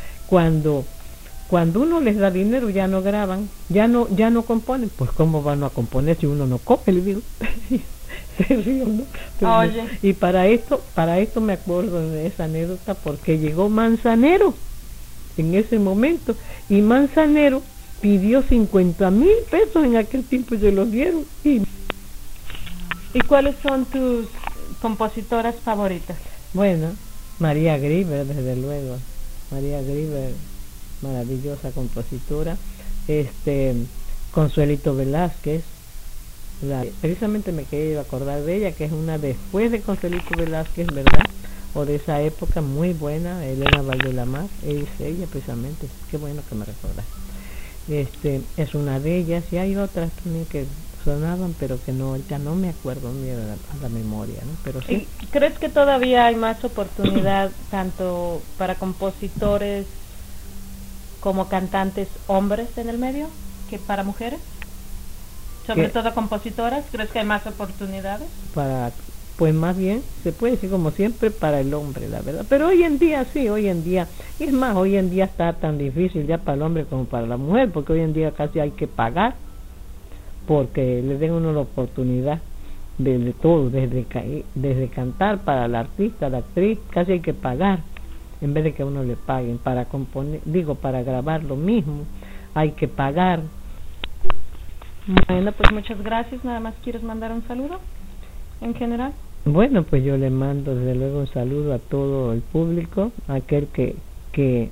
uno les da dinero ya no graban, ya no componen. Pues cómo van a componer si uno no come, le digo. Se río, ¿no? Oye. Y para esto me acuerdo de esa anécdota, porque llegó Manzanero en ese momento, y Manzanero pidió 50,000 pesos en aquel tiempo, y se los dieron. ¿Y cuáles son tus compositoras favoritas? Bueno, María Grieber, desde luego. María Grieber, maravillosa compositora. Consuelito Velázquez, precisamente me quería acordar de ella, que es una después de Consuelito Velázquez, ¿verdad? O de esa época, muy buena, Elena Valdelamar, es ella precisamente, qué bueno que me recordaste. Es una de ellas, y hay otras también que sonaban, pero que no, ahorita no me acuerdo ni a la memoria, ¿no? Pero sí. ¿Y crees que todavía hay más oportunidad tanto para compositores como cantantes hombres en el medio que para mujeres? Sobre todo compositoras, ¿crees que hay más oportunidades? Pues más bien, se puede decir como siempre, para el hombre, la verdad. Pero hoy en día, sí, hoy en día, y es más, hoy en día está tan difícil ya para el hombre como para la mujer, porque hoy en día casi hay que pagar, porque le den uno la oportunidad de todo, desde cantar para la artista, la actriz, casi hay que pagar, en vez de que uno le paguen para componer, para grabar lo mismo, hay que pagar. Bueno, pues muchas gracias. Nada más, ¿quieres mandar un saludo en general? Bueno, pues yo le mando desde luego un saludo a todo el público, a aquel que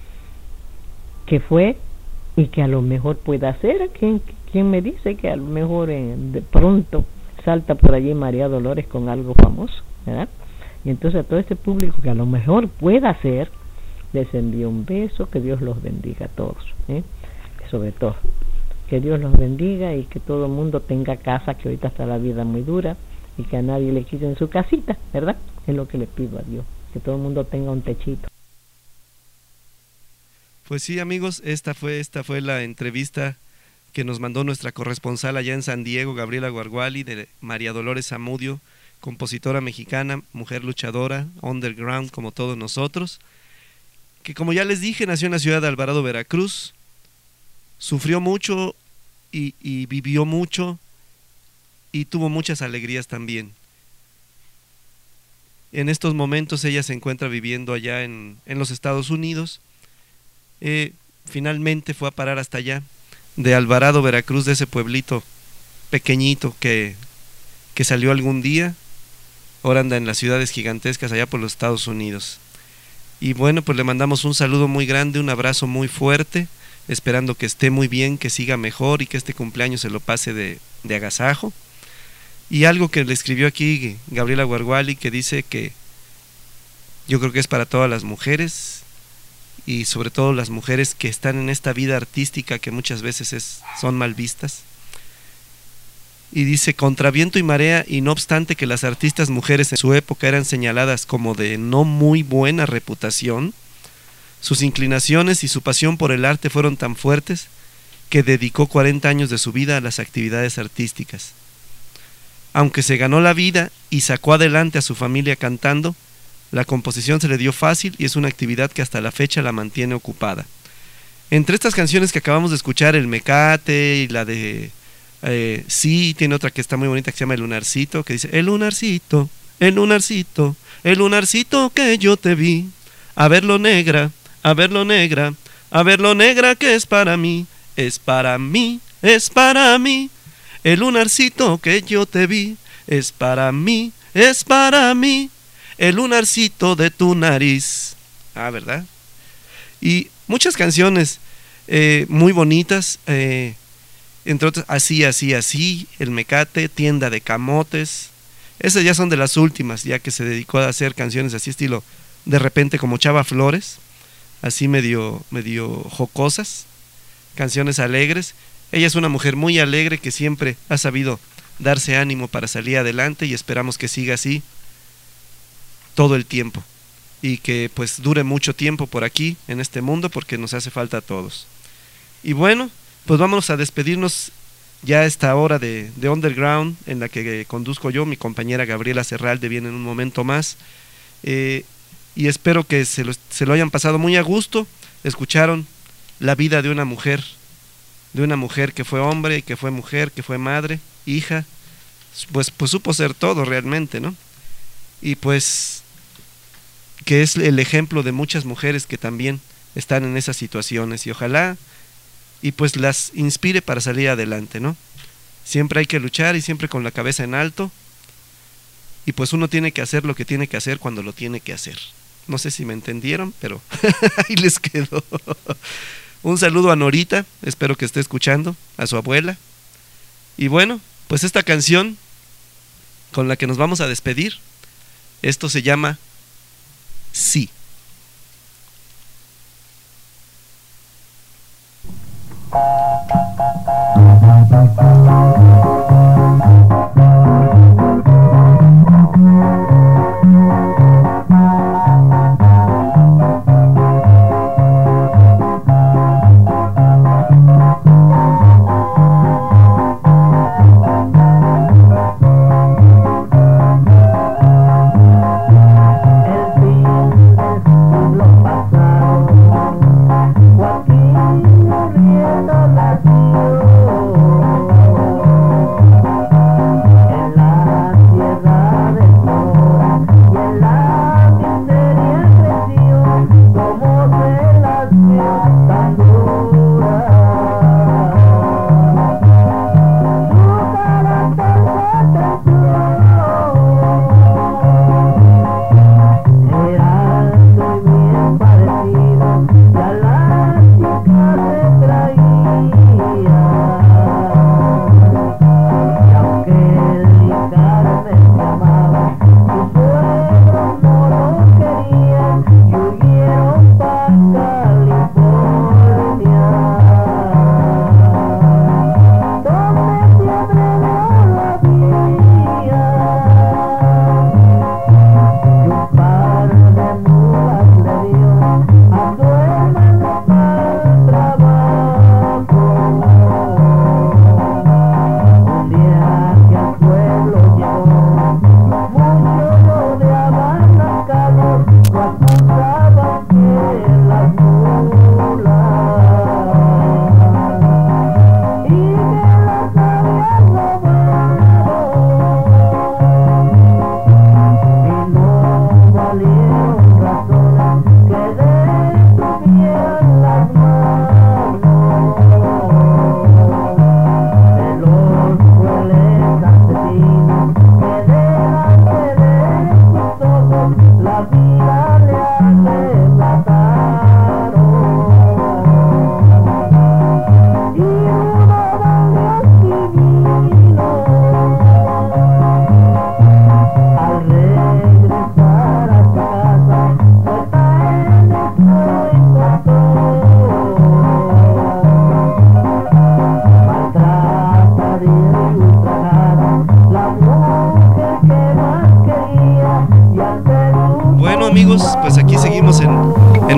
fue y que a lo mejor pueda ser, a quien me dice que a lo mejor de pronto salta por allí María Dolores con algo famoso, ¿verdad? Y entonces a todo este público que a lo mejor pueda ser, les envío un beso, que Dios los bendiga a todos, sobre todo, que Dios los bendiga y que todo el mundo tenga casa, que ahorita está la vida muy dura, y que a nadie le quiten su casita, ¿verdad? Es lo que le pido a Dios, que todo el mundo tenga un techito. Pues sí, amigos, esta fue la entrevista que nos mandó nuestra corresponsal allá en San Diego, Gabriela Guarguali, de María Dolores Zamudio, compositora mexicana, mujer luchadora, underground como todos nosotros, que como ya les dije, nació en la ciudad de Alvarado, Veracruz, sufrió mucho y vivió mucho, y tuvo muchas alegrías también. En estos momentos ella se encuentra viviendo allá en los Estados Unidos. Finalmente fue a parar hasta allá, de Alvarado, Veracruz, de ese pueblito pequeñito que salió algún día. Ahora anda en las ciudades gigantescas allá por los Estados Unidos. Y bueno, pues le mandamos un saludo muy grande, un abrazo muy fuerte, esperando que esté muy bien, que siga mejor y que este cumpleaños se lo pase de agasajo. Y algo que le escribió aquí Gabriela Guarguali, que dice que yo creo que es para todas las mujeres, y sobre todo las mujeres que están en esta vida artística que muchas veces son mal vistas. Y dice: contra viento y marea, y no obstante que las artistas mujeres en su época eran señaladas como de no muy buena reputación, sus inclinaciones y su pasión por el arte fueron tan fuertes que dedicó 40 años de su vida a las actividades artísticas. Aunque se ganó la vida y sacó adelante a su familia cantando, la composición se le dio fácil y es una actividad que hasta la fecha la mantiene ocupada. Entre estas canciones que acabamos de escuchar, El Mecate y la de sí, tiene otra que está muy bonita que se llama El Lunarcito, que dice: el lunarcito, el lunarcito, el lunarcito que yo te vi, a verlo negra, a verlo negra, a verlo negra que es para mí, es para mí, es para mí. El lunarcito que yo te vi, es para mí, es para mí. El lunarcito de tu nariz. ¿Verdad? Y muchas canciones muy bonitas, entre otras, Así, así, así, El Mecate, Tienda de Camotes. Esas ya son de las últimas, ya que se dedicó a hacer canciones así estilo, de repente, como Chava Flores, así medio jocosas, canciones alegres. Ella es una mujer muy alegre que siempre ha sabido darse ánimo para salir adelante, y esperamos que siga así todo el tiempo y que pues dure mucho tiempo por aquí en este mundo, porque nos hace falta a todos. Y bueno, pues vamos a despedirnos ya a esta hora de Underground, en la que conduzco yo. Mi compañera Gabriela Serralde viene en un momento más, y espero que se lo hayan pasado muy a gusto. Escucharon la vida de una mujer que fue hombre, que fue mujer, que fue madre, hija, pues supo ser todo realmente, ¿no? Y pues que es el ejemplo de muchas mujeres que también están en esas situaciones, y ojalá y pues las inspire para salir adelante, ¿no? Siempre hay que luchar y siempre con la cabeza en alto, y pues uno tiene que hacer lo que tiene que hacer cuando lo tiene que hacer. No sé si me entendieron, pero ahí les quedó. Un saludo a Norita, espero que esté escuchando, a su abuela. Y bueno, pues esta canción con la que nos vamos a despedir, esto se llama Sí.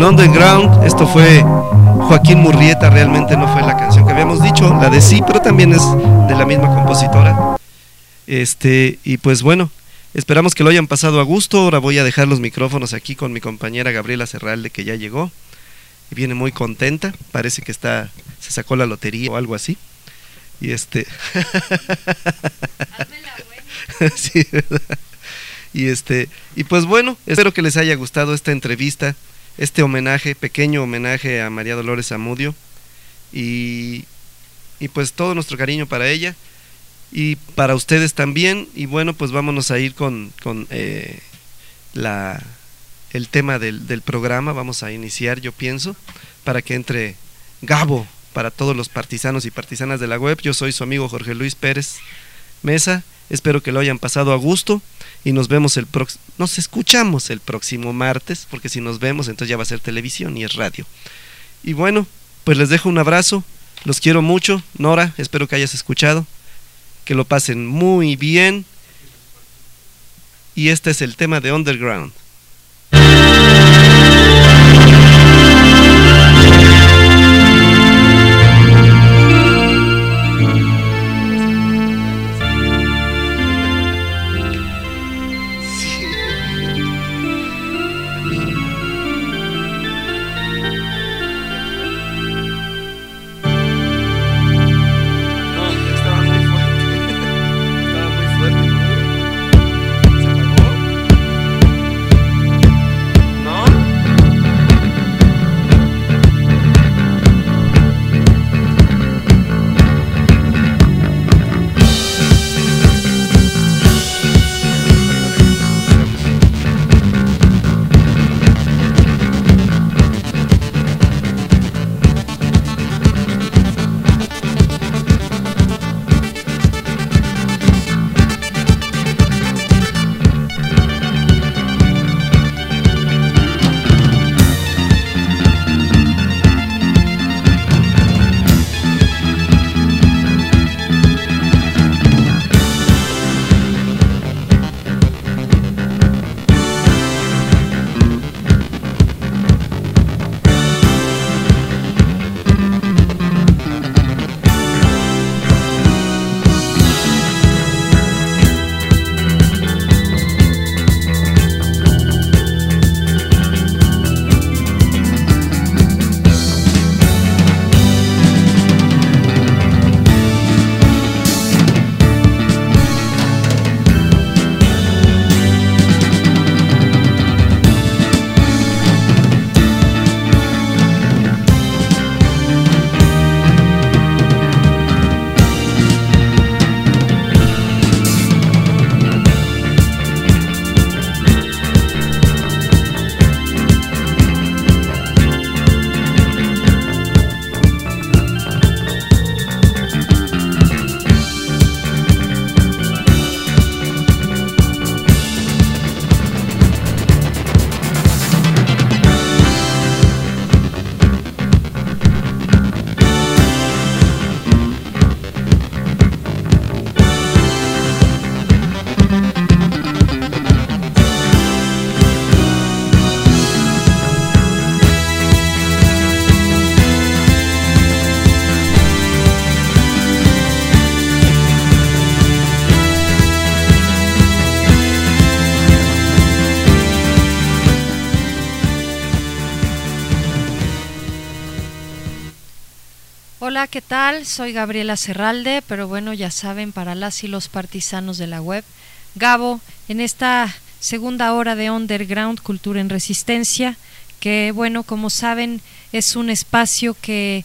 Underground. Esto fue Joaquín Murrieta, realmente no fue la canción que habíamos dicho, la de sí, pero también es de la misma compositora. Y pues bueno, esperamos que lo hayan pasado a gusto. Ahora voy a dejar los micrófonos aquí con mi compañera Gabriela Serralde, que ya llegó y viene muy contenta, parece que se sacó la lotería o algo así. Y Hazme la buena. Sí, ¿verdad? Y pues bueno, espero que les haya gustado esta entrevista, este homenaje, pequeño homenaje a María Dolores Zamudio, y pues todo nuestro cariño para ella y para ustedes también. Y bueno, pues vámonos a ir con el tema del programa. Vamos a iniciar, yo pienso, para que entre Gabo, para todos los partisanos y partisanas de la web. Yo soy su amigo Jorge Luis Pérez Mesa, espero que lo hayan pasado a gusto y nos escuchamos el próximo martes, porque si nos vemos entonces ya va a ser televisión y es radio. Y bueno, pues les dejo un abrazo, los quiero mucho. Nora, espero que hayas escuchado, que lo pasen muy bien, y este es el tema de Underground. Hola, ¿qué tal? Soy Gabriela Serralde, pero bueno, ya saben, para las y los partisanos de la web, Gabo, en esta segunda hora de Underground, Cultura en Resistencia, que bueno, como saben, es un espacio que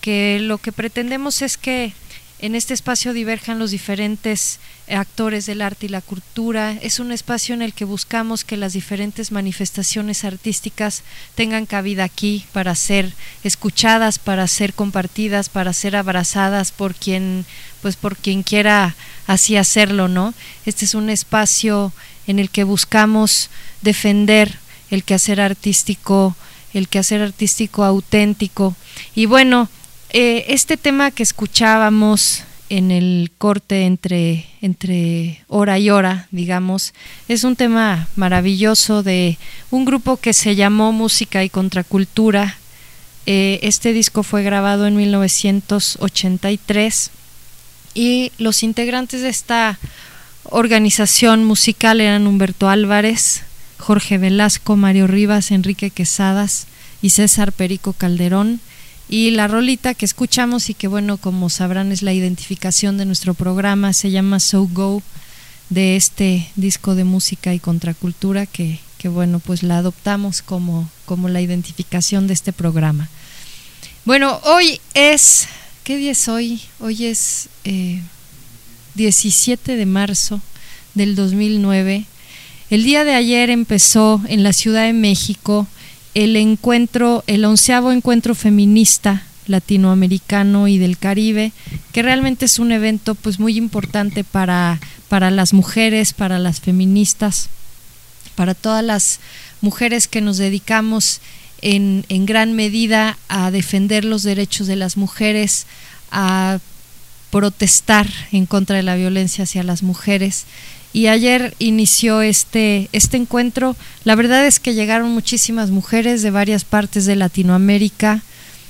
lo que pretendemos es que en este espacio diverjan los diferentes actores del arte y la cultura. Es un espacio en el que buscamos que las diferentes manifestaciones artísticas tengan cabida aquí para ser escuchadas, para ser compartidas, para ser abrazadas por quien quiera así hacerlo, ¿no? Este es un espacio en el que buscamos defender el quehacer artístico auténtico. Y bueno, este tema que escuchábamos en el corte entre hora y hora, digamos. Es un tema maravilloso de un grupo que se llamó Música y Contracultura. Este disco fue grabado en 1983 y los integrantes de esta organización musical eran Humberto Álvarez, Jorge Velasco, Mario Rivas, Enrique Quesadas y César Perico Calderón. Y la rolita que escuchamos y que bueno, como sabrán, es la identificación de nuestro programa, se llama So Go, de este disco de Música y Contracultura que bueno, pues la adoptamos como la identificación de este programa. Bueno, hoy es, ¿qué día es hoy? Hoy es 17 de marzo del 2009. El día de ayer empezó en la Ciudad de México el 11º encuentro feminista latinoamericano y del Caribe, que realmente es un evento pues muy importante para las mujeres, para las feministas, para todas las mujeres que nos dedicamos en gran medida a defender los derechos de las mujeres, a protestar en contra de la violencia hacia las mujeres. Y ayer inició este encuentro. La verdad es que llegaron muchísimas mujeres de varias partes de Latinoamérica,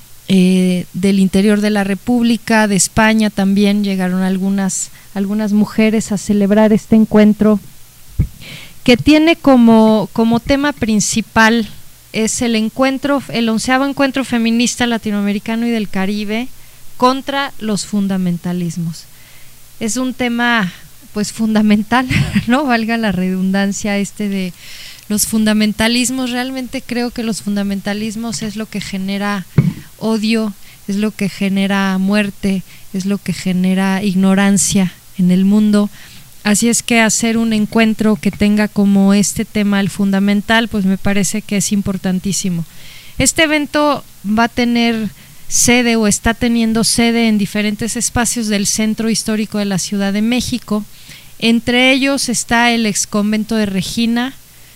del interior de la República, de España también llegaron algunas mujeres a celebrar este encuentro, que tiene como tema principal es el 11º encuentro feminista latinoamericano y del Caribe contra los fundamentalismos. Es un tema pues fundamental, ¿no? Valga la redundancia de los fundamentalismos. Realmente creo que los fundamentalismos es lo que genera odio, es lo que genera muerte, es lo que genera ignorancia en el mundo. Así es que hacer un encuentro que tenga como este tema el fundamental, pues me parece que es importantísimo. Este evento va a tener sede o está teniendo sede en diferentes espacios del centro histórico de la Ciudad de México. Entre ellos está el ex convento de Regina,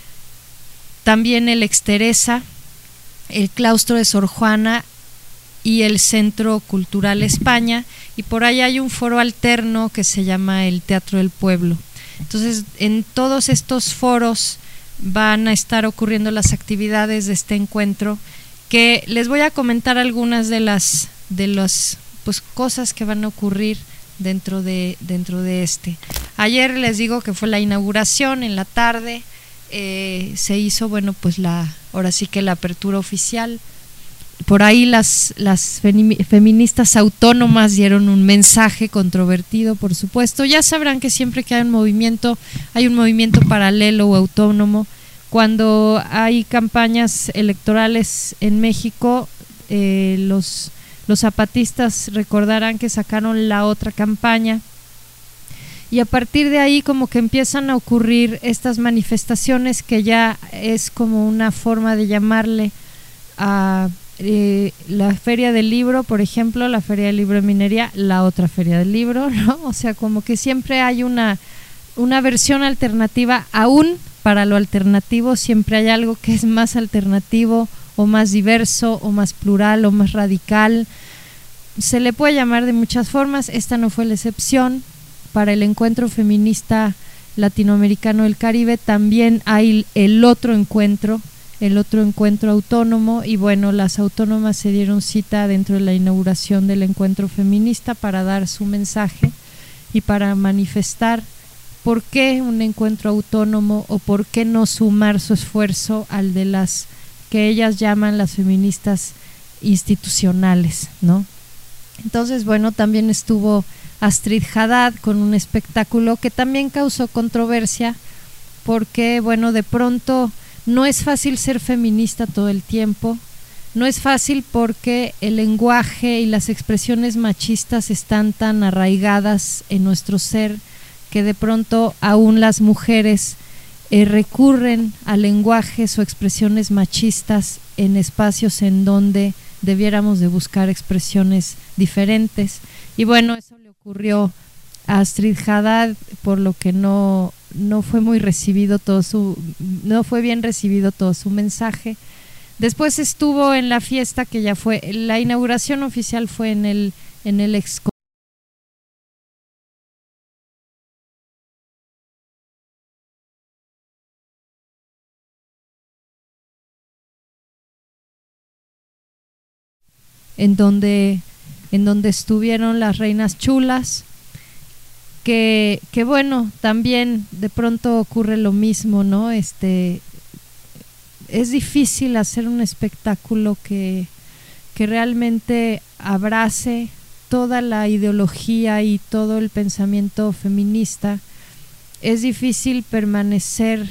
también el ex Teresa, el claustro de Sor Juana y el Centro Cultural España, y por ahí hay un foro alterno que se llama el Teatro del Pueblo. Entonces, en todos estos foros van a estar ocurriendo las actividades de este encuentro, que les voy a comentar algunas de las pues cosas que van a ocurrir dentro de este. Ayer les digo que fue la inauguración en la tarde, se hizo bueno pues ahora sí que la apertura oficial. Por ahí las feministas autónomas dieron un mensaje controvertido, por supuesto. Ya sabrán que siempre que hay un movimiento paralelo o autónomo. Cuando hay campañas electorales en México, los zapatistas recordarán que sacaron la otra campaña, y a partir de ahí como que empiezan a ocurrir estas manifestaciones que ya es como una forma de llamarle a la Feria del Libro, por ejemplo, la Feria del Libro de Minería, la otra Feria del Libro, ¿no? O sea, como que siempre hay una versión alternativa. Aún para lo alternativo siempre hay algo que es más alternativo o más diverso o más plural o más radical. Se le puede llamar de muchas formas, esta no fue la excepción. Para el encuentro feminista latinoamericano del Caribe también hay el otro encuentro autónomo, y bueno, las autónomas se dieron cita dentro de la inauguración del encuentro feminista para dar su mensaje y para manifestar por qué un encuentro autónomo o por qué no sumar su esfuerzo al de las que ellas llaman las feministas institucionales, ¿no? Entonces, bueno, también estuvo Astrid Haddad con un espectáculo que también causó controversia, porque bueno, de pronto no es fácil ser feminista todo el tiempo, no es fácil porque el lenguaje y las expresiones machistas están tan arraigadas en nuestro ser que de pronto aún las mujeres recurren a lenguajes o expresiones machistas en espacios en donde debiéramos de buscar expresiones diferentes. Y bueno, eso le ocurrió a Astrid Haddad, por lo que no fue bien recibido todo su mensaje. Después estuvo en la fiesta que ya fue, la inauguración oficial fue en el ex en donde estuvieron las reinas chulas, que bueno, también de pronto ocurre lo mismo, ¿no? Es difícil hacer un espectáculo que realmente abrace toda la ideología y todo el pensamiento feminista. Es difícil permanecer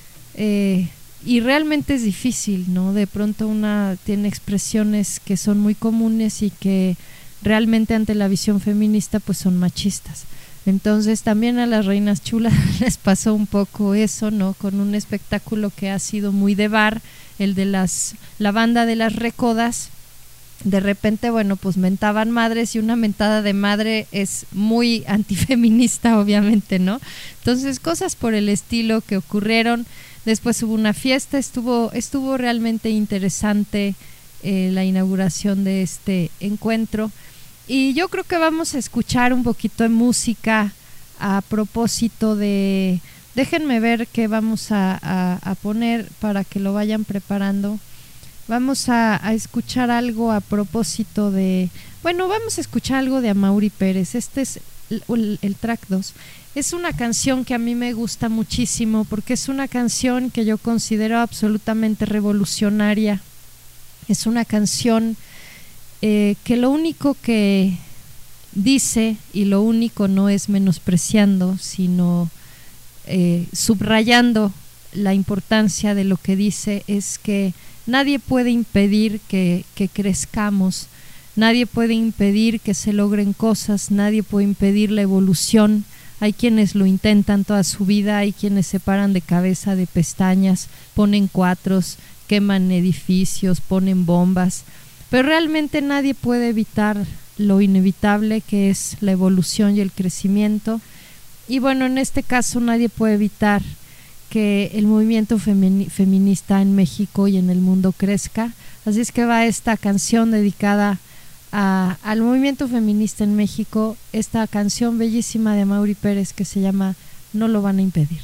y realmente es difícil, ¿no? De pronto una tiene expresiones que son muy comunes y que realmente ante la visión feminista pues son machistas. Entonces también a las reinas chulas les pasó un poco eso, ¿no? Con un espectáculo que ha sido muy de bar, el de la banda de las Recodas. De repente, bueno, pues mentaban madres, y una mentada de madre es muy antifeminista, obviamente, ¿no? Entonces, cosas por el estilo que ocurrieron. Después hubo una fiesta, estuvo realmente interesante la inauguración de este encuentro. Y yo creo que vamos a escuchar un poquito de música a propósito de... Déjenme ver qué vamos a poner para que lo vayan preparando. Vamos a escuchar algo a propósito de... Bueno, vamos a escuchar algo de Amaury Pérez. Este es el track 2. Es una canción que a mí me gusta muchísimo porque es una canción que yo considero absolutamente revolucionaria. Es una canción que lo único que dice, y lo único no es menospreciando, sino subrayando la importancia de lo que dice, es que nadie puede impedir que crezcamos, nadie puede impedir que se logren cosas, nadie puede impedir la evolución. Hay quienes lo intentan toda su vida, hay quienes se paran de cabeza, de pestañas, ponen cuatros, queman edificios, ponen bombas, pero realmente nadie puede evitar lo inevitable, que es la evolución y el crecimiento. Y bueno, en este caso nadie puede evitar que el movimiento feminista en México y en el mundo crezca. Así es que va esta canción dedicada al movimiento feminista en México, esta canción bellísima de Amaury Pérez que se llama No lo van a impedir.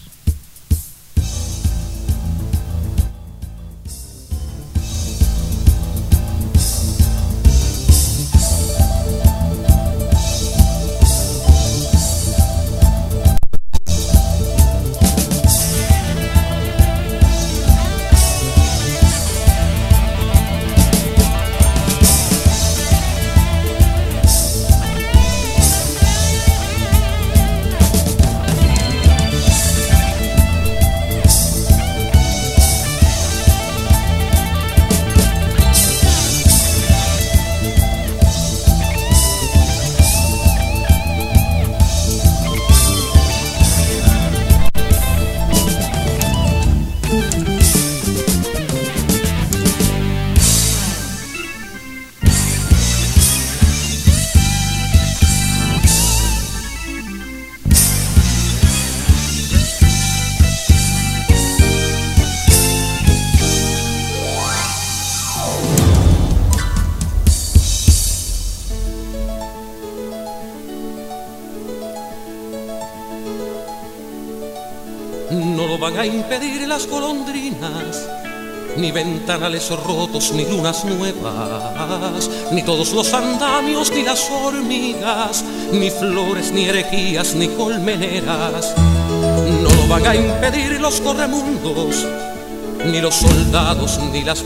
No lo van a impedir las golondrinas, ni ventanales rotos, ni lunas nuevas, ni todos los andamios, ni las hormigas, ni flores, ni herejías, ni colmeneras. No lo van a impedir los corremundos, ni los soldados, ni las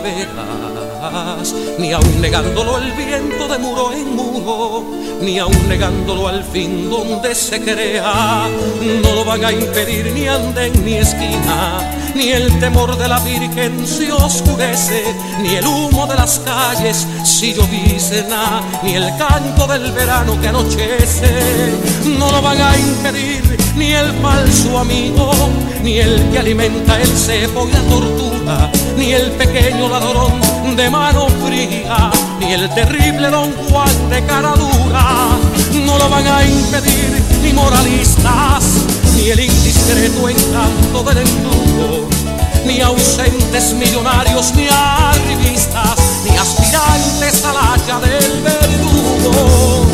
primaveras, ni aun negándolo el viento de muro en muro, ni aun negándolo al fin donde se crea. No lo van a impedir ni andén ni esquina, ni el temor de la Virgen si oscurece, ni el humo de las calles si llovizna, ni el canto del verano que anochece. No lo van a impedir ni el falso amigo, ni el que alimenta el cepo y la tortura, ni el pequeño ladrón de mano fría, ni el terrible Don Juan de cara dura. No lo van a impedir ni moralistas, ni el indiscreto encanto del embrujo, ni ausentes millonarios, ni arribistas, ni aspirantes al hacha del verdugo.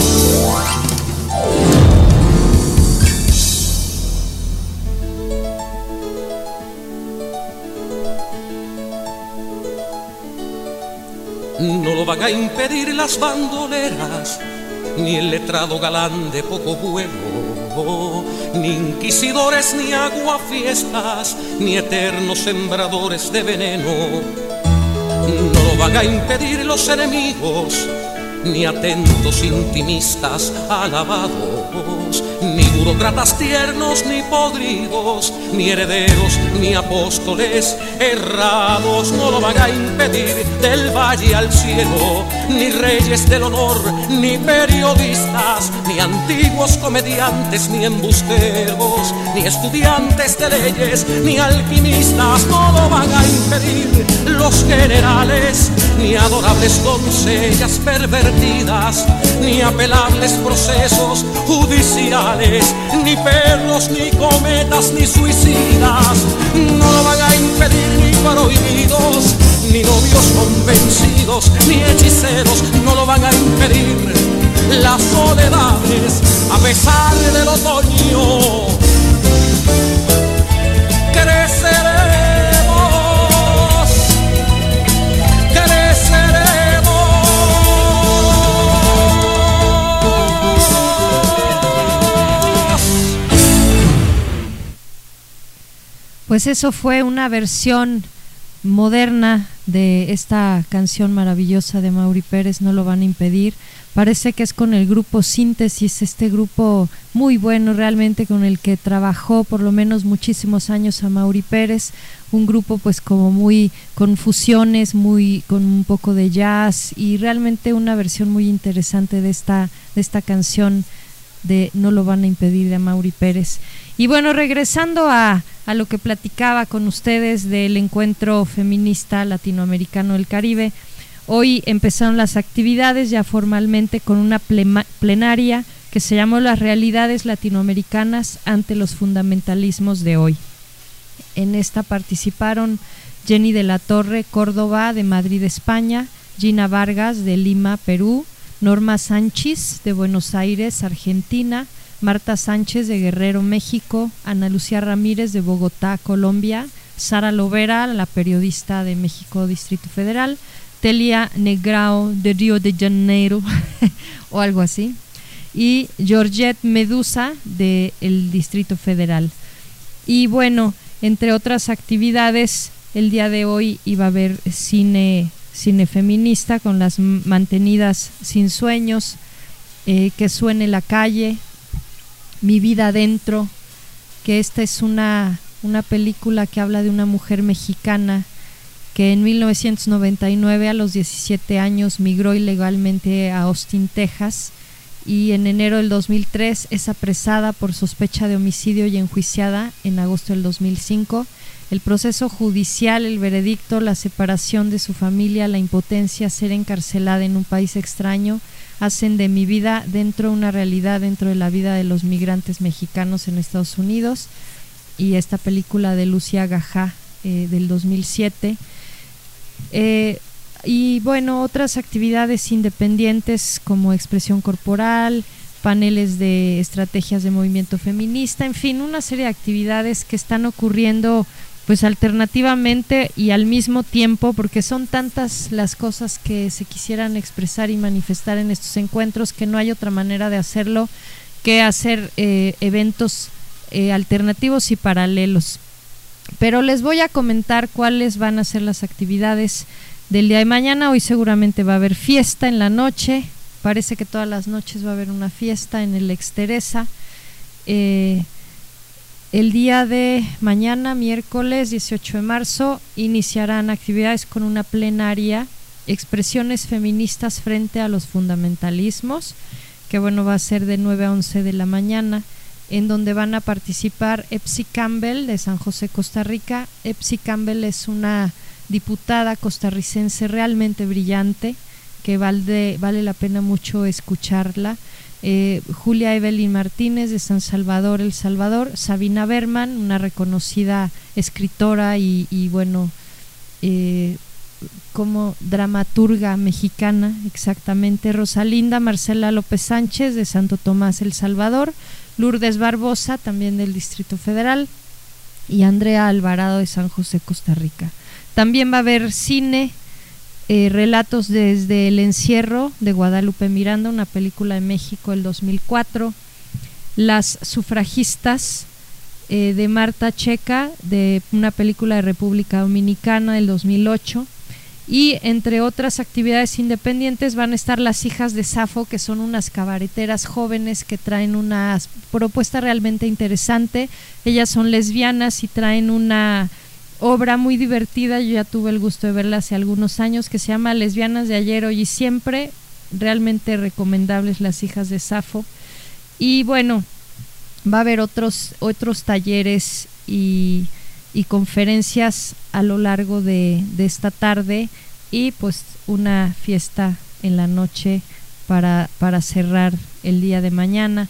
No lo van a impedir las bandoleras, ni el letrado galán de poco vuelo, ni inquisidores, ni aguafiestas, ni eternos sembradores de veneno. No lo van a impedir los enemigos, ni atentos intimistas alabados, ni burócratas tiernos ni podridos, ni herederos ni apóstoles errados. No lo van a impedir del valle al cielo, ni reyes del honor, ni periodistas, ni antiguos comediantes, ni embusteros, ni estudiantes de leyes, ni alquimistas. No lo van a impedir los generales, ni adorables doncellas pervertidas, ni apelables procesos judiciales, ni perros, ni cometas, ni suicidas. No lo van a impedir ni prohibidos, ni novios convencidos, ni hechiceros. No lo van a impedir las soledades a pesar del otoño. Pues eso fue una versión moderna de esta canción maravillosa de Amaury Pérez, No lo van a impedir. Parece que es con el grupo Síntesis, este grupo muy bueno realmente con el que trabajó por lo menos muchísimos años Amaury Pérez, un grupo pues como muy con fusiones, muy con un poco de jazz y realmente una versión muy interesante de esta canción de No lo van a impedir de Amaury Pérez. Y bueno, regresando a lo que platicaba con ustedes del encuentro feminista latinoamericano del Caribe, hoy empezaron las actividades ya formalmente con una plenaria que se llamó Las realidades latinoamericanas ante los fundamentalismos de hoy. En esta participaron Jenny de la Torre, Córdoba, de Madrid, España, Gina Vargas, de Lima, Perú, Norma Sánchez, de Buenos Aires, Argentina, Marta Sánchez, de Guerrero, México, Ana Lucía Ramírez, de Bogotá, Colombia, Sara Lovera, la periodista de México, Distrito Federal, Telia Negrao, de Río de Janeiro, o algo así, y Georgette Medusa, del Distrito Federal. Y bueno, entre otras actividades, el día de hoy iba a haber cine feminista con las mantenidas sin sueños, Que suene la calle, Mi vida adentro, que esta es una película que habla de una mujer mexicana que en 1999 a los 17 años migró ilegalmente a Austin, Texas, y en enero del 2003 es apresada por sospecha de homicidio y enjuiciada en agosto del 2005. El proceso judicial, el veredicto, la separación de su familia, la impotencia, ser encarcelada en un país extraño, hacen de Mi vida dentro una realidad dentro de la vida de los migrantes mexicanos en Estados Unidos. Y esta película de Lucía Gajá del 2007. Y bueno, otras actividades independientes como expresión corporal, paneles de estrategias de movimiento feminista, en fin, una serie de actividades que están ocurriendo pues alternativamente y al mismo tiempo, porque son tantas las cosas que se quisieran expresar y manifestar en estos encuentros que no hay otra manera de hacerlo que hacer eventos alternativos y paralelos. Pero les voy a comentar cuáles van a ser las actividades del día de mañana. Hoy seguramente va a haber fiesta en la noche, parece que todas las noches va a haber una fiesta en el Exteresa. El día de mañana, miércoles 18 de marzo, iniciarán actividades con una plenaria, expresiones feministas frente a los fundamentalismos, que bueno, va a ser de 9 a 11 de la mañana, en donde van a participar Epsi Campbell de San José, Costa Rica. Epsi Campbell es una diputada costarricense realmente brillante, que vale la pena mucho escucharla. Julia Evelyn Martínez de San Salvador, El Salvador, Sabina Berman, una reconocida escritora y bueno, como dramaturga mexicana, exactamente. Rosalinda Marcela López Sánchez de Santo Tomás, El Salvador, Lourdes Barbosa, también del Distrito Federal, y Andrea Alvarado de San José, Costa Rica. También va a haber cine Relatos desde el encierro de Guadalupe Miranda, una película de México del 2004. Las sufragistas de Marta Checa, de una película de República Dominicana del 2008. Y entre otras actividades independientes van a estar Las hijas de Safo, que son unas cabareteras jóvenes que traen una propuesta realmente interesante. Ellas son lesbianas y traen una obra muy divertida. Yo ya tuve el gusto de verla hace algunos años, que se llama Lesbianas de ayer, hoy y siempre. Realmente recomendables Las hijas de Safo. Y bueno, va a haber otros talleres y conferencias a lo largo de esta tarde, y pues una fiesta en la noche para cerrar el día de mañana.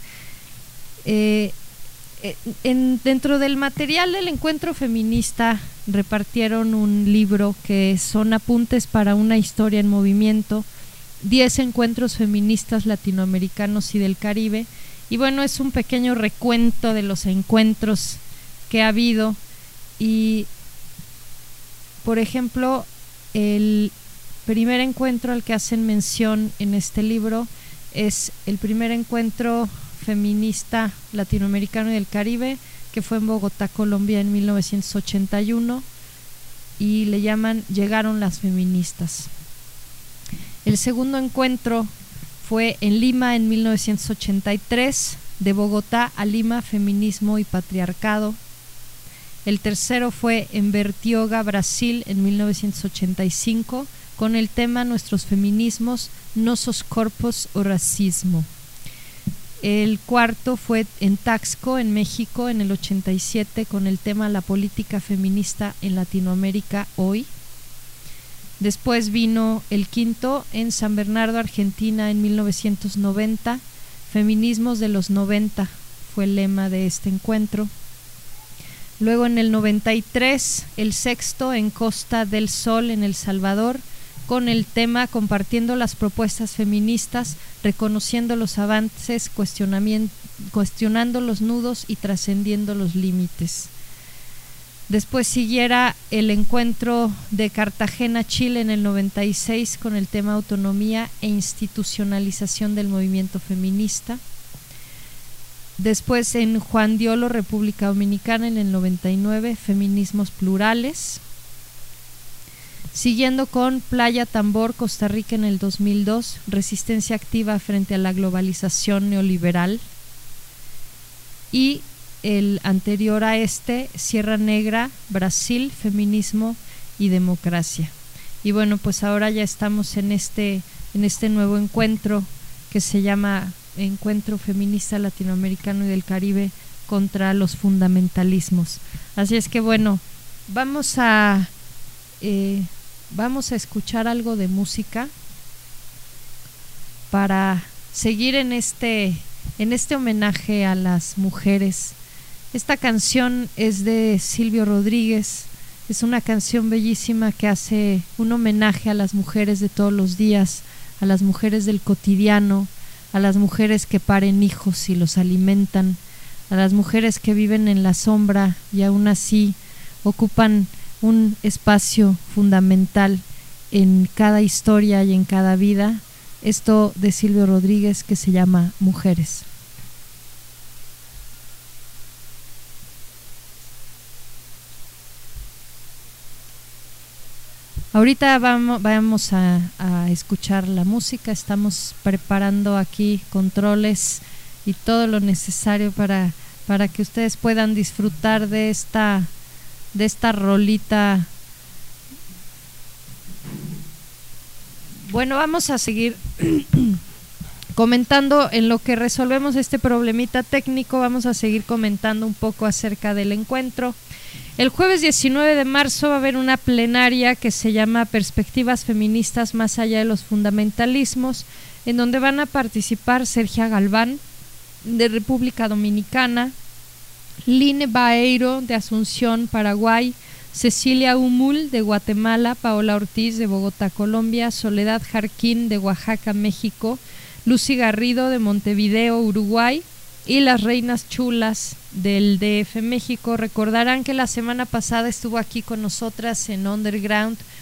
Dentro del material del encuentro feminista repartieron un libro que son apuntes para una historia en movimiento, 10 encuentros feministas latinoamericanos y del Caribe, y bueno, es un pequeño recuento de los encuentros que ha habido. Y por ejemplo, el primer encuentro al que hacen mención en este libro es el primer encuentro feminista latinoamericano y del Caribe, que fue en Bogotá, Colombia, en 1981, y le llaman Llegaron las feministas. El segundo encuentro fue en Lima en 1983, de Bogotá a Lima, feminismo y patriarcado. El tercero fue en Bertioga, Brasil, en 1985, con el tema Nuestros feminismos, nosos corpos o racismo. El cuarto fue en Taxco, en México, en el 87, con el tema La política feminista en Latinoamérica hoy. Después vino el quinto en San Bernardo, Argentina, en 1990, Feminismos de los 90 fue el lema de este encuentro. Luego en el 93, el sexto en Costa del Sol, en El Salvador, con el tema Compartiendo las propuestas feministas, reconociendo los avances, cuestionando los nudos y trascendiendo los límites. Después siguiera el encuentro de Cartagena, Chile, en el 96, con el tema Autonomía e institucionalización del movimiento feminista. Después en Juan Diolo, República Dominicana, en el 99, Feminismos plurales. Siguiendo con Playa Tambor, Costa Rica, en el 2002, Resistencia activa frente a la globalización neoliberal. Y el anterior a este, Sierra Negra, Brasil, Feminismo y Democracia. Y bueno, pues ahora ya estamos en este nuevo encuentro que se llama Encuentro Feminista Latinoamericano y del Caribe contra los fundamentalismos. Así es que bueno, vamos a escuchar algo de música para seguir en este homenaje a las mujeres. Esta canción es de Silvio Rodríguez, es una canción bellísima que hace un homenaje a las mujeres de todos los días, a las mujeres del cotidiano, a las mujeres que paren hijos y los alimentan, a las mujeres que viven en la sombra y aún así ocupan un espacio fundamental en cada historia y en cada vida. Esto de Silvio Rodríguez, que se llama Mujeres. Ahorita vamos a escuchar la música. Estamos preparando aquí controles y todo lo necesario para que ustedes puedan disfrutar de esta rolita. Bueno, vamos a seguir comentando en lo que resolvemos este problemita técnico. Vamos a seguir comentando un poco acerca del encuentro. El jueves 19 de marzo va a haber una plenaria que se llama Perspectivas Feministas más allá de los fundamentalismos, en donde van a participar Sergia Galván, de República Dominicana, Line Baeiro, de Asunción, Paraguay, Cecilia Humul, de Guatemala, Paola Ortiz, de Bogotá, Colombia, Soledad Jarquín, de Oaxaca, México, Lucy Garrido, de Montevideo, Uruguay, y las Reinas Chulas del DF México. Recordarán que la semana pasada estuvo aquí con nosotras en Underground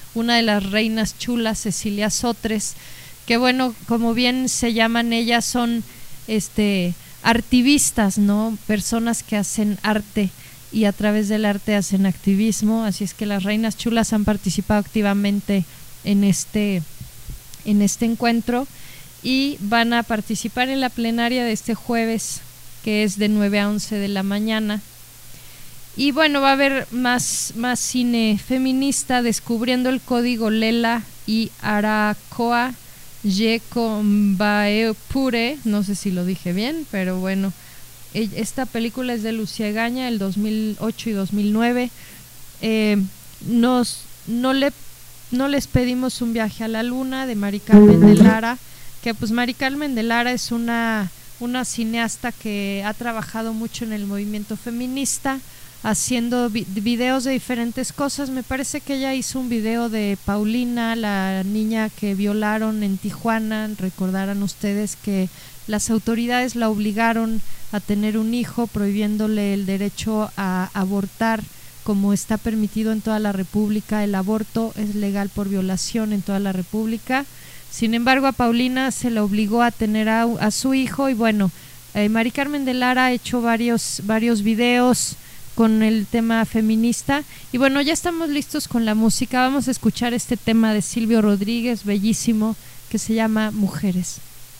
una de las reinas chulas, Cecilia Sotres, que bueno, como bien se llaman ellas, son artivistas, ¿no? Personas que hacen arte y a través del arte hacen activismo, así es que las reinas chulas han participado activamente en este encuentro y van a participar en la plenaria de este jueves, que es de 9 a 11 de la mañana. Y bueno, va a haber más cine feminista, descubriendo el código Lela y Arakoa Yekombaepure, no sé si lo dije bien, pero bueno, esta película es de Lucía Egaña, el 2008 y 2009. No les pedimos un viaje a la luna, de Mari Carmen de Lara, que pues Mari Carmen de Lara es una cineasta que ha trabajado mucho en el movimiento feminista, haciendo videos de diferentes cosas. Me parece que ella hizo un video de Paulina, la niña que violaron en Tijuana. Recordarán ustedes que las autoridades la obligaron a tener un hijo, prohibiéndole el derecho a abortar, como está permitido en toda la República. El aborto es legal por violación en toda la República. Sin embargo, a Paulina se le obligó a tener a su hijo, y bueno, Mari Carmen de Lara ha hecho varios videos con el tema feminista. Y bueno, ya estamos listos con la música. Vamos a escuchar este tema de Silvio Rodríguez, bellísimo, que se llama Mujeres.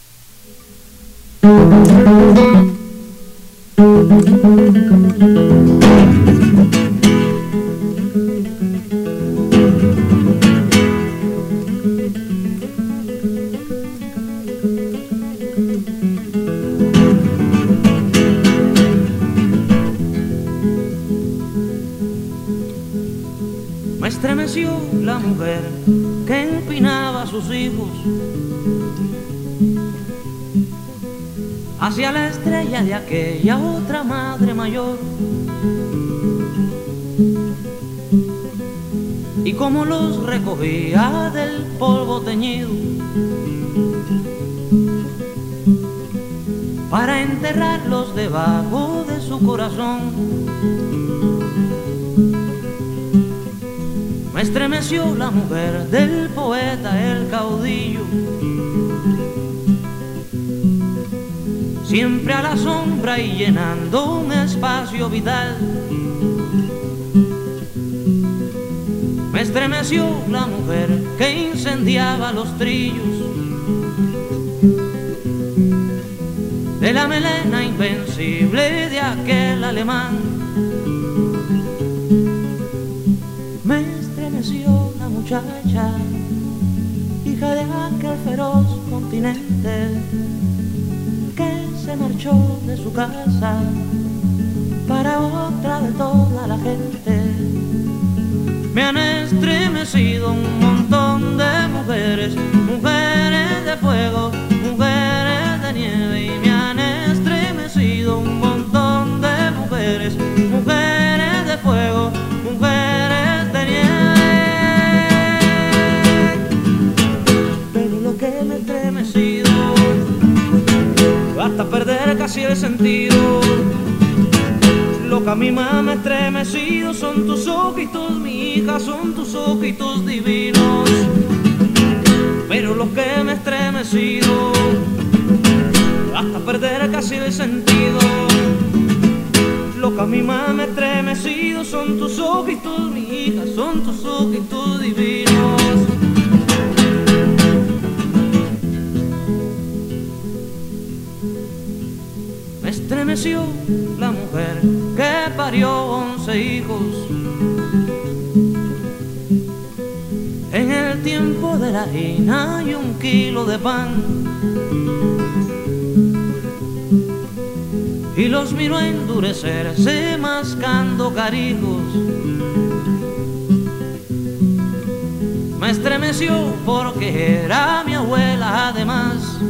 Me estremeció la mujer que empinaba a sus hijos hacia la estrella de aquella otra madre mayor, y como los recogía del polvo teñido para enterrarlos debajo de su corazón. Me estremeció la mujer del poeta, el caudillo, siempre a la sombra y llenando un espacio vital. Me estremeció la mujer que incendiaba los trillos de la melena invencible de aquel alemán. Me estremeció la muchacha, hija de aquel feroz continente, que se marchó de su casa para otra de toda la gente. Me han estremecido un montón de mujeres, mujeres de fuego, mujeres de nieve, y me han estremecido un montón de mujeres, mujeres de fuego, mujeres de nieve. Pero lo que me ha estremecido hasta perder casi el sentido, lo que a mí más me ha estremecido son tus ojitos, mi hija, son tus ojitos divinos. Pero lo que me ha estremecido hasta perder casi el sentido, lo que a mí más me ha estremecido son tus ojitos, mi hija, son tus ojitos divinos. Me estremeció la mujer que parió 11 hijos en el tiempo de la harina y 1 kilo de pan, y los miró endurecerse mascando carijos. Me estremeció porque era mi abuela además.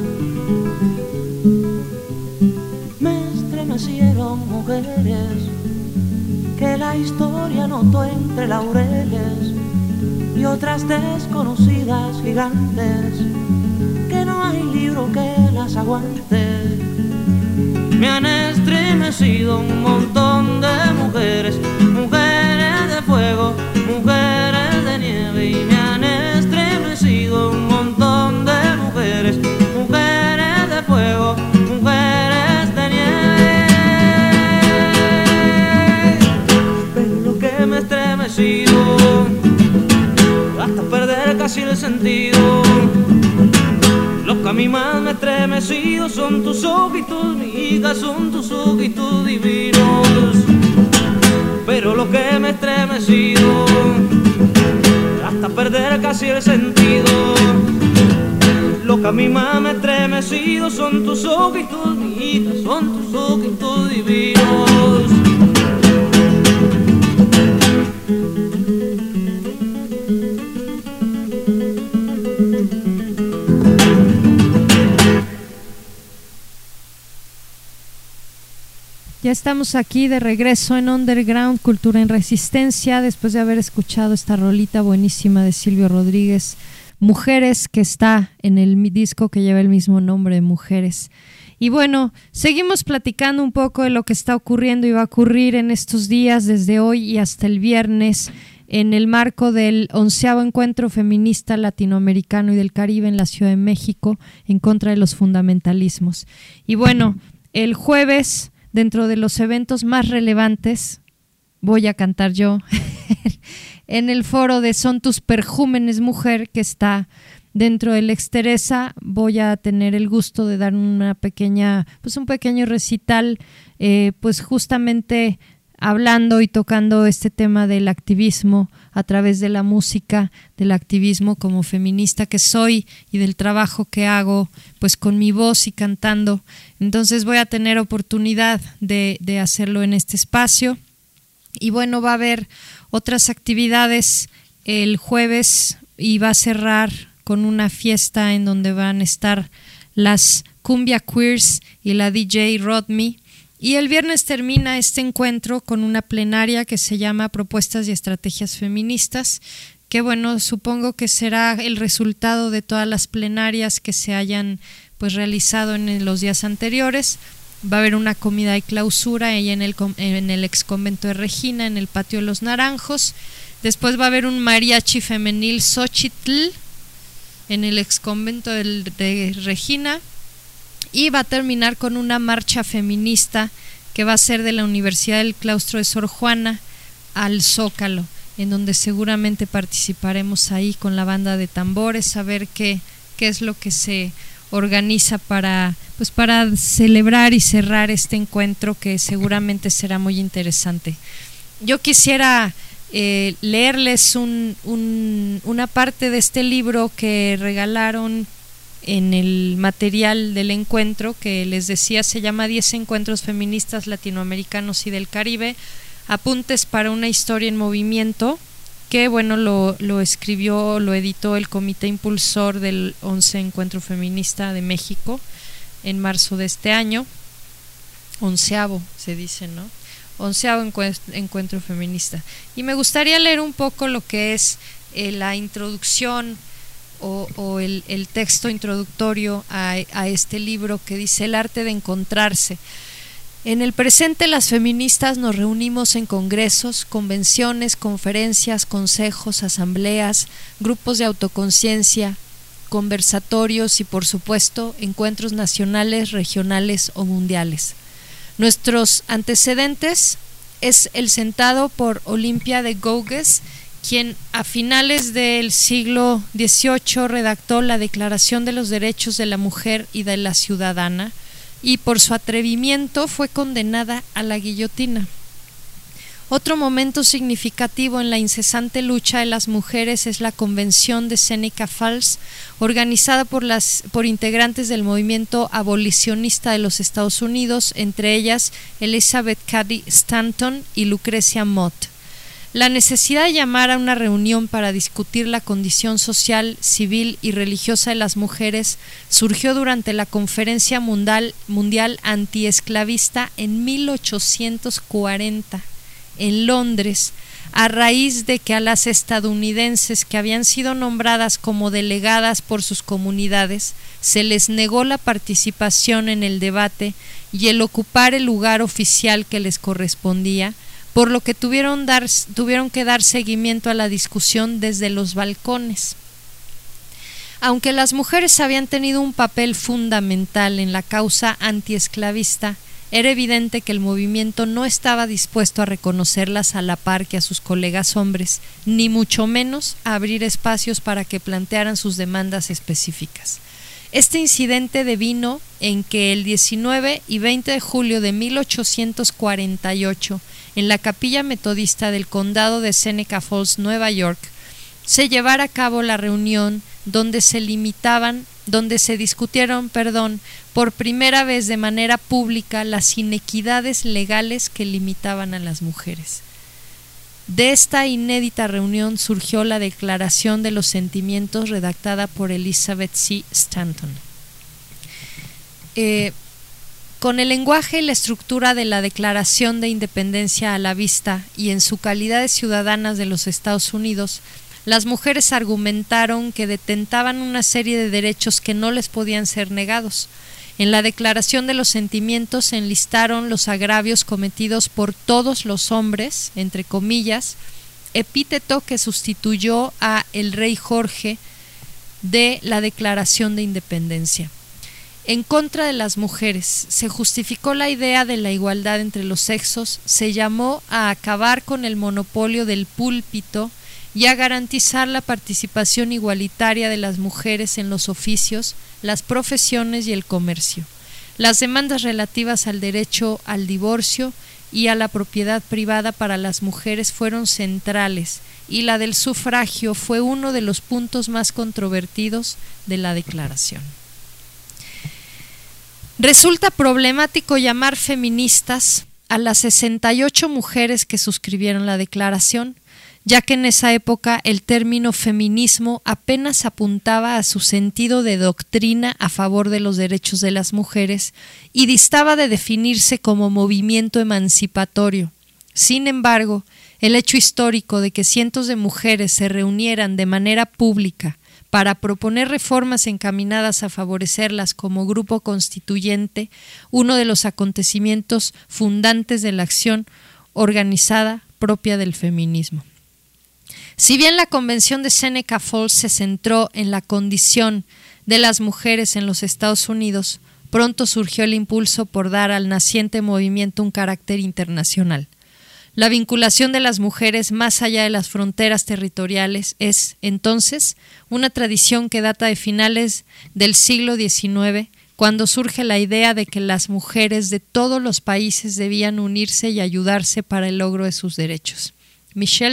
Nacieron mujeres que la historia notó entre laureles, y otras desconocidas gigantes que no hay libro que las aguante. Me han estremecido un montón de mujeres, mujeres de fuego, mujeres de nieve, y me han sentido. Lo que a mí más me ha estremecido son tus ojitos, mi hija, son tus ojitos divinos. Pero lo que me ha estremecido hasta perder casi el sentido. Lo que a mí más me ha estremecido son tus ojitos, mi hija, son tus ojitos divinos. Ya estamos aquí de regreso en Underground, Cultura en Resistencia, después de haber escuchado esta rolita buenísima de Silvio Rodríguez, Mujeres, que está en el disco que lleva el mismo nombre, Mujeres. Y bueno, seguimos platicando un poco de lo que está ocurriendo y va a ocurrir en estos días, desde hoy y hasta el viernes, en el marco del 11º Encuentro Feminista Latinoamericano y del Caribe en la Ciudad de México, en contra de los fundamentalismos. Y bueno, el jueves, dentro de los eventos más relevantes, voy a cantar yo en el foro de Son tus Perjúmenes Mujer, que está dentro del Exteresa. Voy a tener el gusto de dar una pequeña, pues un pequeño recital, pues justamente hablando y tocando este tema del activismo a través de la música, del activismo como feminista que soy y del trabajo que hago pues con mi voz y cantando. Entonces voy a tener oportunidad de hacerlo en este espacio. Y bueno, va a haber otras actividades el jueves y va a cerrar con una fiesta en donde van a estar las Cumbia Queers y la DJ Rodney. Y el viernes termina este encuentro con una plenaria que se llama Propuestas y Estrategias Feministas, que bueno, supongo que será el resultado de todas las plenarias que se hayan pues realizado en los días anteriores. Va a haber una comida de clausura ahí en el ex convento de Regina, en el patio de los Naranjos. Después va a haber un mariachi femenil Xochitl en el ex convento de Regina. Y va a terminar con una marcha feminista que va a ser de la Universidad del Claustro de Sor Juana al Zócalo, en donde seguramente participaremos ahí con la banda de tambores, a ver qué es lo que se organiza para celebrar y cerrar este encuentro, que seguramente será muy interesante. Yo quisiera leerles una parte de este libro que regalaron en el material del encuentro, que les decía se llama 10 Encuentros Feministas Latinoamericanos y del Caribe, apuntes para una historia en movimiento, que bueno, lo editó el comité impulsor del 11 Encuentro Feminista de México en marzo de este año, 11º se dice, ¿no? 11º Encuentro Feminista. Y me gustaría leer un poco lo que es la introducción o el texto introductorio a este libro, que dice: el arte de encontrarse. En el presente, las feministas nos reunimos en congresos, convenciones, conferencias, consejos, asambleas, grupos de autoconciencia, conversatorios y, por supuesto, encuentros nacionales, regionales o mundiales. Nuestros antecedentes es el sentado por Olimpia de Gouges, quien a finales del siglo XVIII redactó la Declaración de los Derechos de la Mujer y de la Ciudadana, y por su atrevimiento fue condenada a la guillotina. Otro momento significativo en la incesante lucha de las mujeres es la Convención de Seneca Falls, organizada por integrantes del movimiento abolicionista de los Estados Unidos, entre ellas Elizabeth Cady Stanton y Lucrecia Mott. La necesidad de llamar a una reunión para discutir la condición social, civil y religiosa de las mujeres surgió durante la Conferencia Mundial Antiesclavista en 1840 en Londres, a raíz de que a las estadounidenses que habían sido nombradas como delegadas por sus comunidades se les negó la participación en el debate y el ocupar el lugar oficial que les correspondía, por lo que tuvieron que dar seguimiento a la discusión desde los balcones. Aunque las mujeres habían tenido un papel fundamental en la causa antiesclavista, era evidente que el movimiento no estaba dispuesto a reconocerlas a la par que a sus colegas hombres, ni mucho menos a abrir espacios para que plantearan sus demandas específicas. Este incidente devino en que el 19 y 20 de julio de 1848, en la capilla metodista del condado de Seneca Falls, Nueva York, se llevara a cabo la reunión donde se discutieron, por primera vez de manera pública las inequidades legales que limitaban a las mujeres. De esta inédita reunión surgió la Declaración de los Sentimientos redactada por Elizabeth C. Stanton. Con el lenguaje y la estructura de la Declaración de Independencia a la vista y en su calidad de ciudadanas de los Estados Unidos, las mujeres argumentaron que detentaban una serie de derechos que no les podían ser negados. En la Declaración de los Sentimientos se enlistaron los agravios cometidos por todos los hombres, entre comillas, epíteto que sustituyó a el rey Jorge de la Declaración de Independencia. En contra de las mujeres, se justificó la idea de la igualdad entre los sexos, se llamó a acabar con el monopolio del púlpito y a garantizar la participación igualitaria de las mujeres en los oficios, las profesiones y el comercio. Las demandas relativas al derecho al divorcio y a la propiedad privada para las mujeres fueron centrales, y la del sufragio fue uno de los puntos más controvertidos de la declaración. Resulta problemático llamar feministas a las 68 mujeres que suscribieron la declaración, ya que en esa época el término feminismo apenas apuntaba a su sentido de doctrina a favor de los derechos de las mujeres y distaba de definirse como movimiento emancipatorio. Sin embargo, el hecho histórico de que cientos de mujeres se reunieran de manera pública para proponer reformas encaminadas a favorecerlas como grupo constituyente, uno de los acontecimientos fundantes de la acción organizada propia del feminismo. Si bien la Convención de Seneca Falls se centró en la condición de las mujeres en los Estados Unidos, pronto surgió el impulso por dar al naciente movimiento un carácter internacional. La vinculación de las mujeres más allá de las fronteras territoriales es, entonces, una tradición que data de finales del siglo XIX, cuando surge la idea de que las mujeres de todos los países debían unirse y ayudarse para el logro de sus derechos. Michel,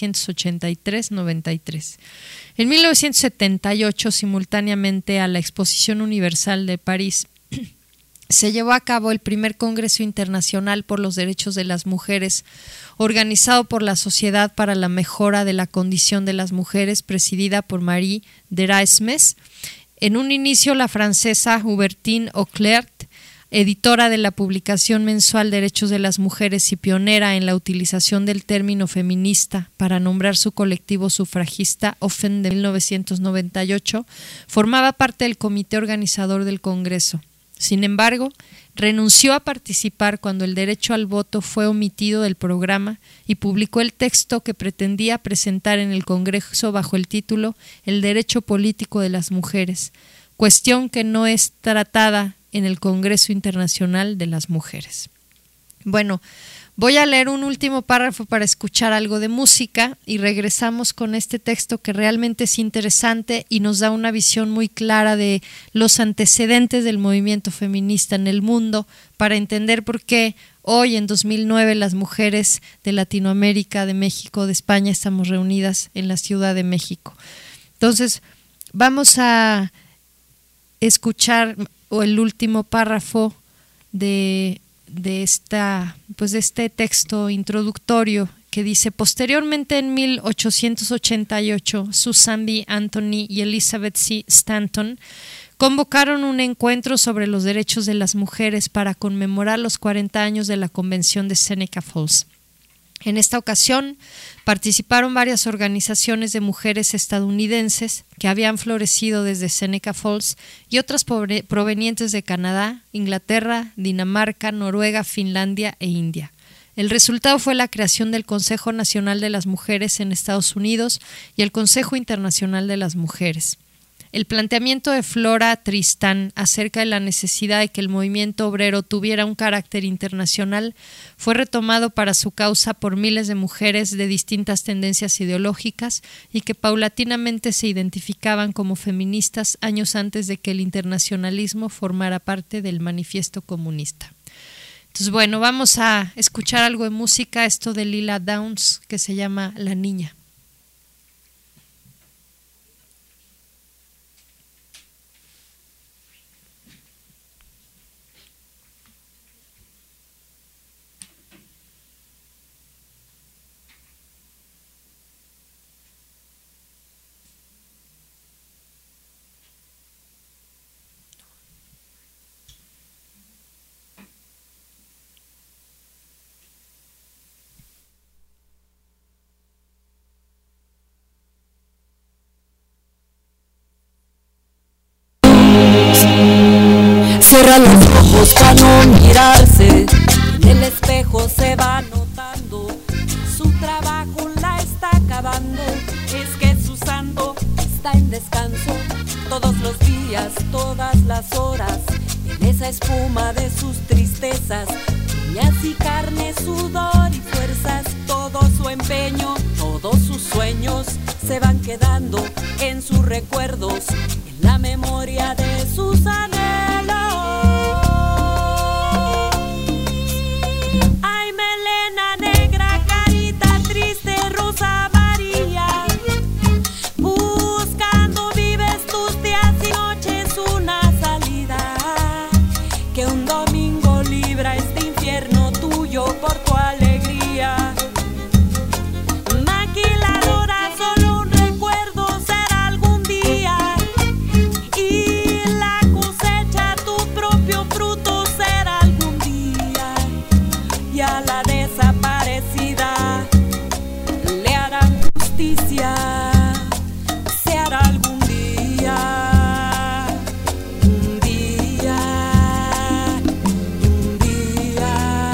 1983-93. En 1978, simultáneamente a la Exposición Universal de París, se llevó a cabo el primer Congreso Internacional por los Derechos de las Mujeres, organizado por la Sociedad para la Mejora de la Condición de las Mujeres, presidida por Marie d'Erasmus. En un inicio, la francesa Hubertine Auclert, editora de la publicación mensual Derechos de las Mujeres y pionera en la utilización del término feminista para nombrar su colectivo sufragista, OFEN, de 1998, formaba parte del comité organizador del Congreso. Sin embargo, renunció a participar cuando el derecho al voto fue omitido del programa y publicó el texto que pretendía presentar en el Congreso bajo el título El derecho político de las mujeres, cuestión que no es tratada en el Congreso Internacional de las Mujeres. Bueno, voy a leer un último párrafo para escuchar algo de música y regresamos con este texto que realmente es interesante y nos da una visión muy clara de los antecedentes del movimiento feminista en el mundo para entender por qué hoy en 2009 las mujeres de Latinoamérica, de México, de España estamos reunidas en la Ciudad de México. Entonces, vamos a escuchar el último párrafo de este texto introductorio que dice: posteriormente en 1888, Susan B. Anthony y Elizabeth C. Stanton convocaron un encuentro sobre los derechos de las mujeres para conmemorar los 40 años de la Convención de Seneca Falls. En esta ocasión participaron varias organizaciones de mujeres estadounidenses que habían florecido desde Seneca Falls y otras provenientes de Canadá, Inglaterra, Dinamarca, Noruega, Finlandia e India. El resultado fue la creación del Consejo Nacional de las Mujeres en Estados Unidos y el Consejo Internacional de las Mujeres. El planteamiento de Flora Tristán acerca de la necesidad de que el movimiento obrero tuviera un carácter internacional fue retomado para su causa por miles de mujeres de distintas tendencias ideológicas y que paulatinamente se identificaban como feministas años antes de que el internacionalismo formara parte del manifiesto comunista. Entonces, bueno, vamos a escuchar algo de música, esto de Lila Downs, que se llama La Niña. Cierra los ojos para no mirarse, en el espejo se va notando, su trabajo la está acabando, es que su santo está en descanso, todos los días, todas las horas, en esa espuma de sus tristezas, uñas y carne, sudor y fuerzas, todo su empeño, todos sus sueños, se van quedando en sus recuerdos, en la memoria de sus anhelos. Ay, melena negra, carita triste, Rosa María, buscando vives tus días y noches una salida, que un domingo libra este infierno tuyo por tu alegría. Maquiladora, solo un recuerdo será algún día, y la cosecha tu propio fruto será algún día, y a la desaparecida le harán justicia, se hará algún día, un día, un día.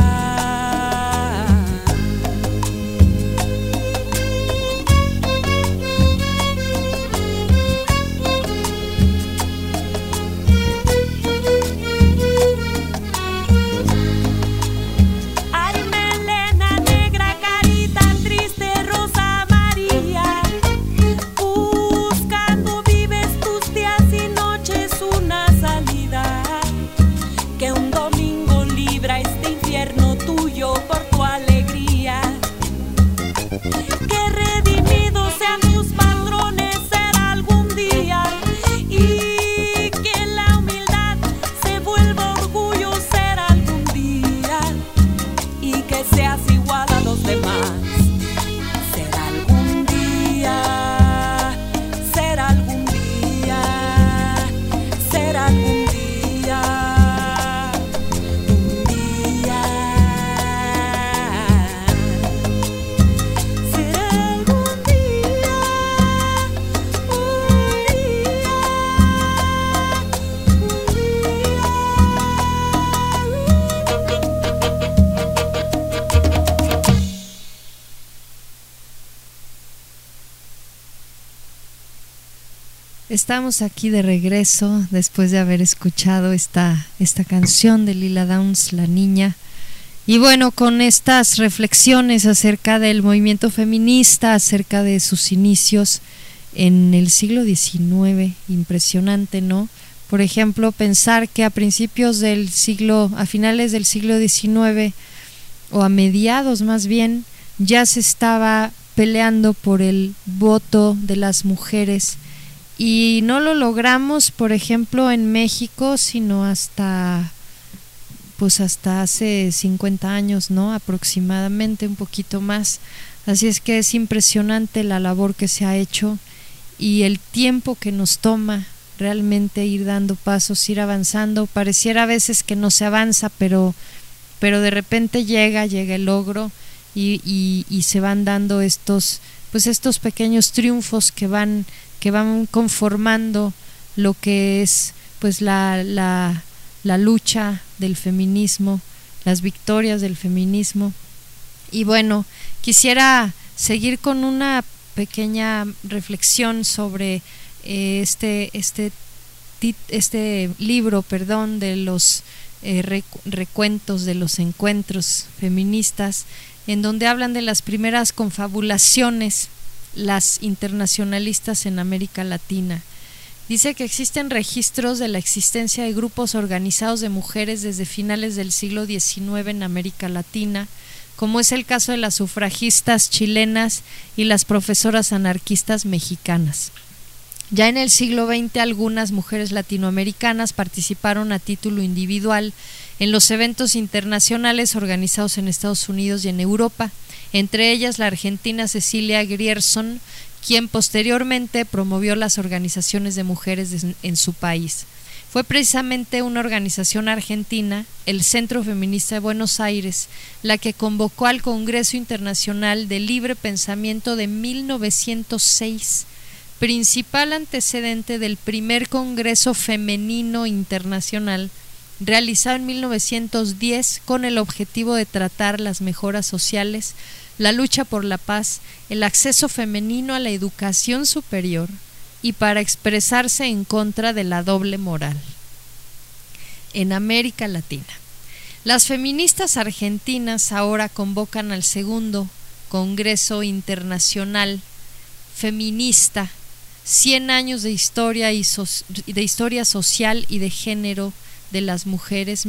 Ay, melena negra, carita triste, Rosa María, buscando vives tus días y noches una salida, que un domingo libra este infierno tuyo por tu alegría, que redimidos sean tus patrones será algún día, y que la humildad se vuelva orgullo será algún día, y que seas igual a los demás será algún día, será algún día, será algún día, un día, será algún día, Estamos aquí de regreso después de haber escuchado esta canción de Lila Downs, La Niña. Y bueno, con estas reflexiones acerca del movimiento feminista, acerca de sus inicios en el siglo XIX, impresionante, ¿no? Por ejemplo, pensar que a finales del siglo XIX, o a mediados más bien, ya se estaba peleando por el voto de las mujeres, y no lo logramos, por ejemplo, en México, sino hasta hace 50 años, ¿no? Aproximadamente, un poquito más. Así es que es impresionante la labor que se ha hecho y el tiempo que nos toma realmente ir dando pasos, ir avanzando. Pareciera a veces que no se avanza, pero de repente llega el logro y se van dando estos pequeños triunfos que van conformando lo que es pues la lucha del feminismo, las victorias del feminismo. Y bueno, quisiera seguir con una pequeña reflexión sobre este libro, de los recuentos de los encuentros feministas, en donde hablan de las primeras confabulaciones, las internacionalistas en América Latina. Dice que existen registros de la existencia de grupos organizados de mujeres desde finales del siglo XIX en América Latina, como es el caso de las sufragistas chilenas y las profesoras anarquistas mexicanas. Ya en el siglo XX algunas mujeres latinoamericanas participaron a título individual en los eventos internacionales organizados en Estados Unidos y en Europa, entre ellas la argentina Cecilia Grierson, quien posteriormente promovió las organizaciones de mujeres en su país. Fue precisamente una organización argentina, el Centro Feminista de Buenos Aires, la que convocó al Congreso Internacional de Libre Pensamiento de 1906, principal antecedente del primer Congreso Femenino Internacional, realizado en 1910 con el objetivo de tratar las mejoras sociales, la lucha por la paz, el acceso femenino a la educación superior y para expresarse en contra de la doble moral. En América Latina, las feministas argentinas ahora convocan al segundo Congreso Internacional Feminista, 100 años de historia de historia social y de género de las mujeres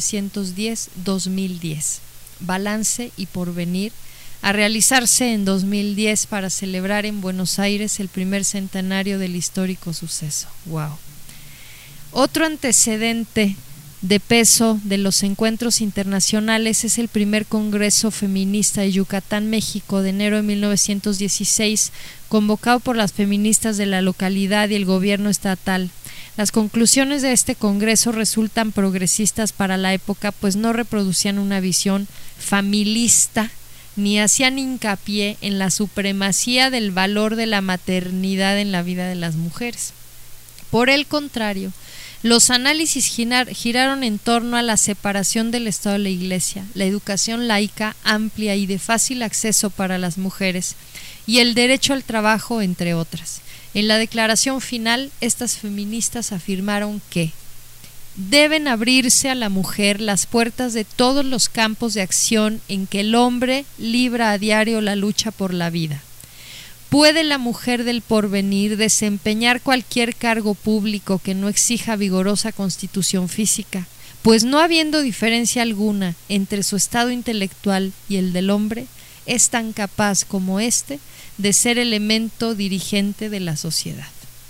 1910-2010, balance y porvenir, a realizarse en 2010 para celebrar en Buenos Aires el primer centenario del histórico suceso. ¡Wow! Otro antecedente de peso de los encuentros internacionales es el primer Congreso Feminista de Yucatán, México, de enero de 1916, convocado por las feministas de la localidad y el gobierno estatal. Las conclusiones de este congreso resultan progresistas para la época, pues no reproducían una visión familista ni hacían hincapié en la supremacía del valor de la maternidad en la vida de las mujeres. Por el contrario, los análisis giraron en torno a la separación del Estado de la Iglesia, la educación laica amplia y de fácil acceso para las mujeres y el derecho al trabajo, entre otras. En la declaración final, estas feministas afirmaron que deben abrirse a la mujer las puertas de todos los campos de acción en que el hombre libra a diario la lucha por la vida. ¿Puede la mujer del porvenir desempeñar cualquier cargo público que no exija vigorosa constitución física? Pues no habiendo diferencia alguna entre su estado intelectual y el del hombre, es tan capaz como éste de ser elemento dirigente de la sociedad.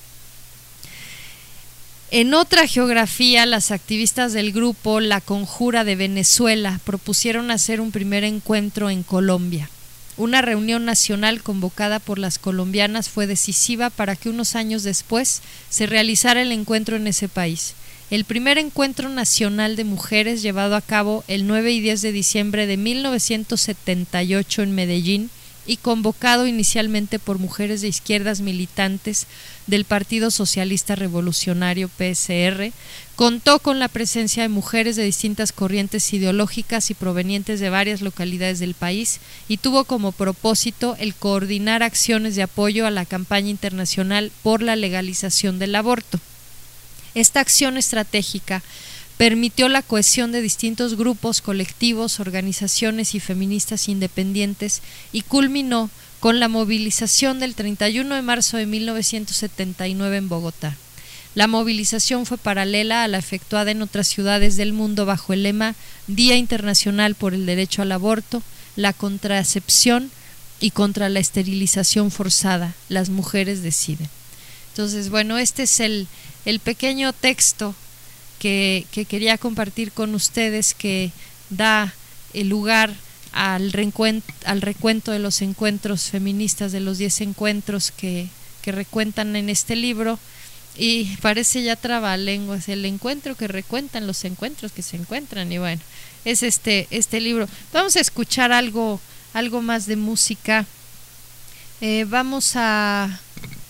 En otra geografía, las activistas del grupo La Conjura de Venezuela propusieron hacer un primer encuentro en Colombia. Una reunión nacional convocada por las colombianas fue decisiva para que unos años después se realizara el encuentro en ese país. El primer encuentro nacional de mujeres, llevado a cabo el 9 y 10 de diciembre de 1978 en Medellín, y convocado inicialmente por mujeres de izquierdas militantes del Partido Socialista Revolucionario PSR, contó con la presencia de mujeres de distintas corrientes ideológicas y provenientes de varias localidades del país y tuvo como propósito el coordinar acciones de apoyo a la campaña internacional por la legalización del aborto. Esta acción estratégica permitió la cohesión de distintos grupos, colectivos, organizaciones y feministas independientes y culminó con la movilización del 31 de marzo de 1979 en Bogotá. La movilización fue paralela a la efectuada en otras ciudades del mundo bajo el lema Día Internacional por el Derecho al Aborto, la contracepción y contra la esterilización forzada. Las mujeres deciden. Entonces, bueno, este es el pequeño texto que quería compartir con ustedes, que da el lugar al recuento de los encuentros feministas, de los 10 encuentros que recuentan en este libro. Y parece ya trabalenguas, el encuentro que recuentan los encuentros que se encuentran. Y bueno, es este libro. Vamos a escuchar algo más de música. Vamos a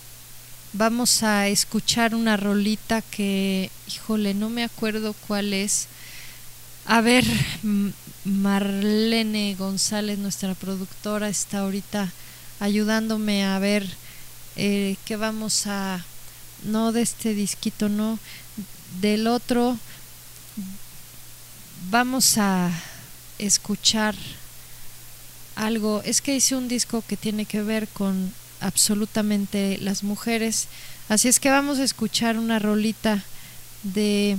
escuchar una rolita que, híjole, no me acuerdo cuál es. A ver, Marlene González, nuestra productora, está ahorita ayudándome a ver qué vamos a no de este disquito, no, del otro. Vamos a escuchar algo. Es que hice un disco que tiene que ver con absolutamente las mujeres, así es que vamos a escuchar una rolita de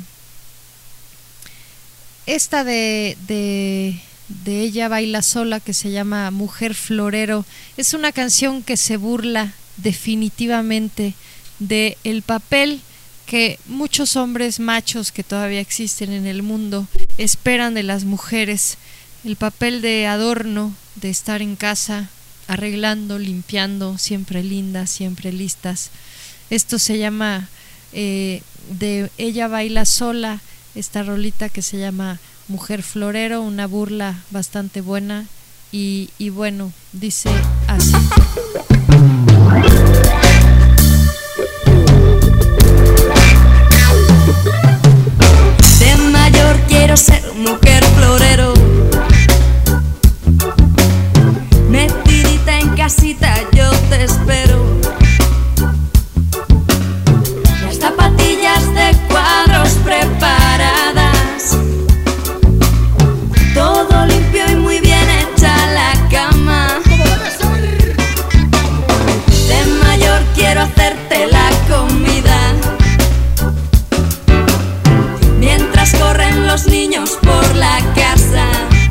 esta de Ella Baila Sola, que se llama Mujer Florero. Es una canción que se burla definitivamente de el papel que muchos hombres machos que todavía existen en el mundo esperan de las mujeres, el papel de adorno, de estar en casa arreglando, limpiando, siempre lindas, siempre listas. Esto se llama de Ella Baila Sola, esta rolita que se llama Mujer Florero, una burla bastante buena y bueno, dice así. De mayor quiero ser mujer florero, metidita en casita yo te espero. Las zapatillas de cuadros preparadas, todo limpio y muy bien hecha la cama. De mayor quiero hacerte la comida, mientras corren los niños por la casa.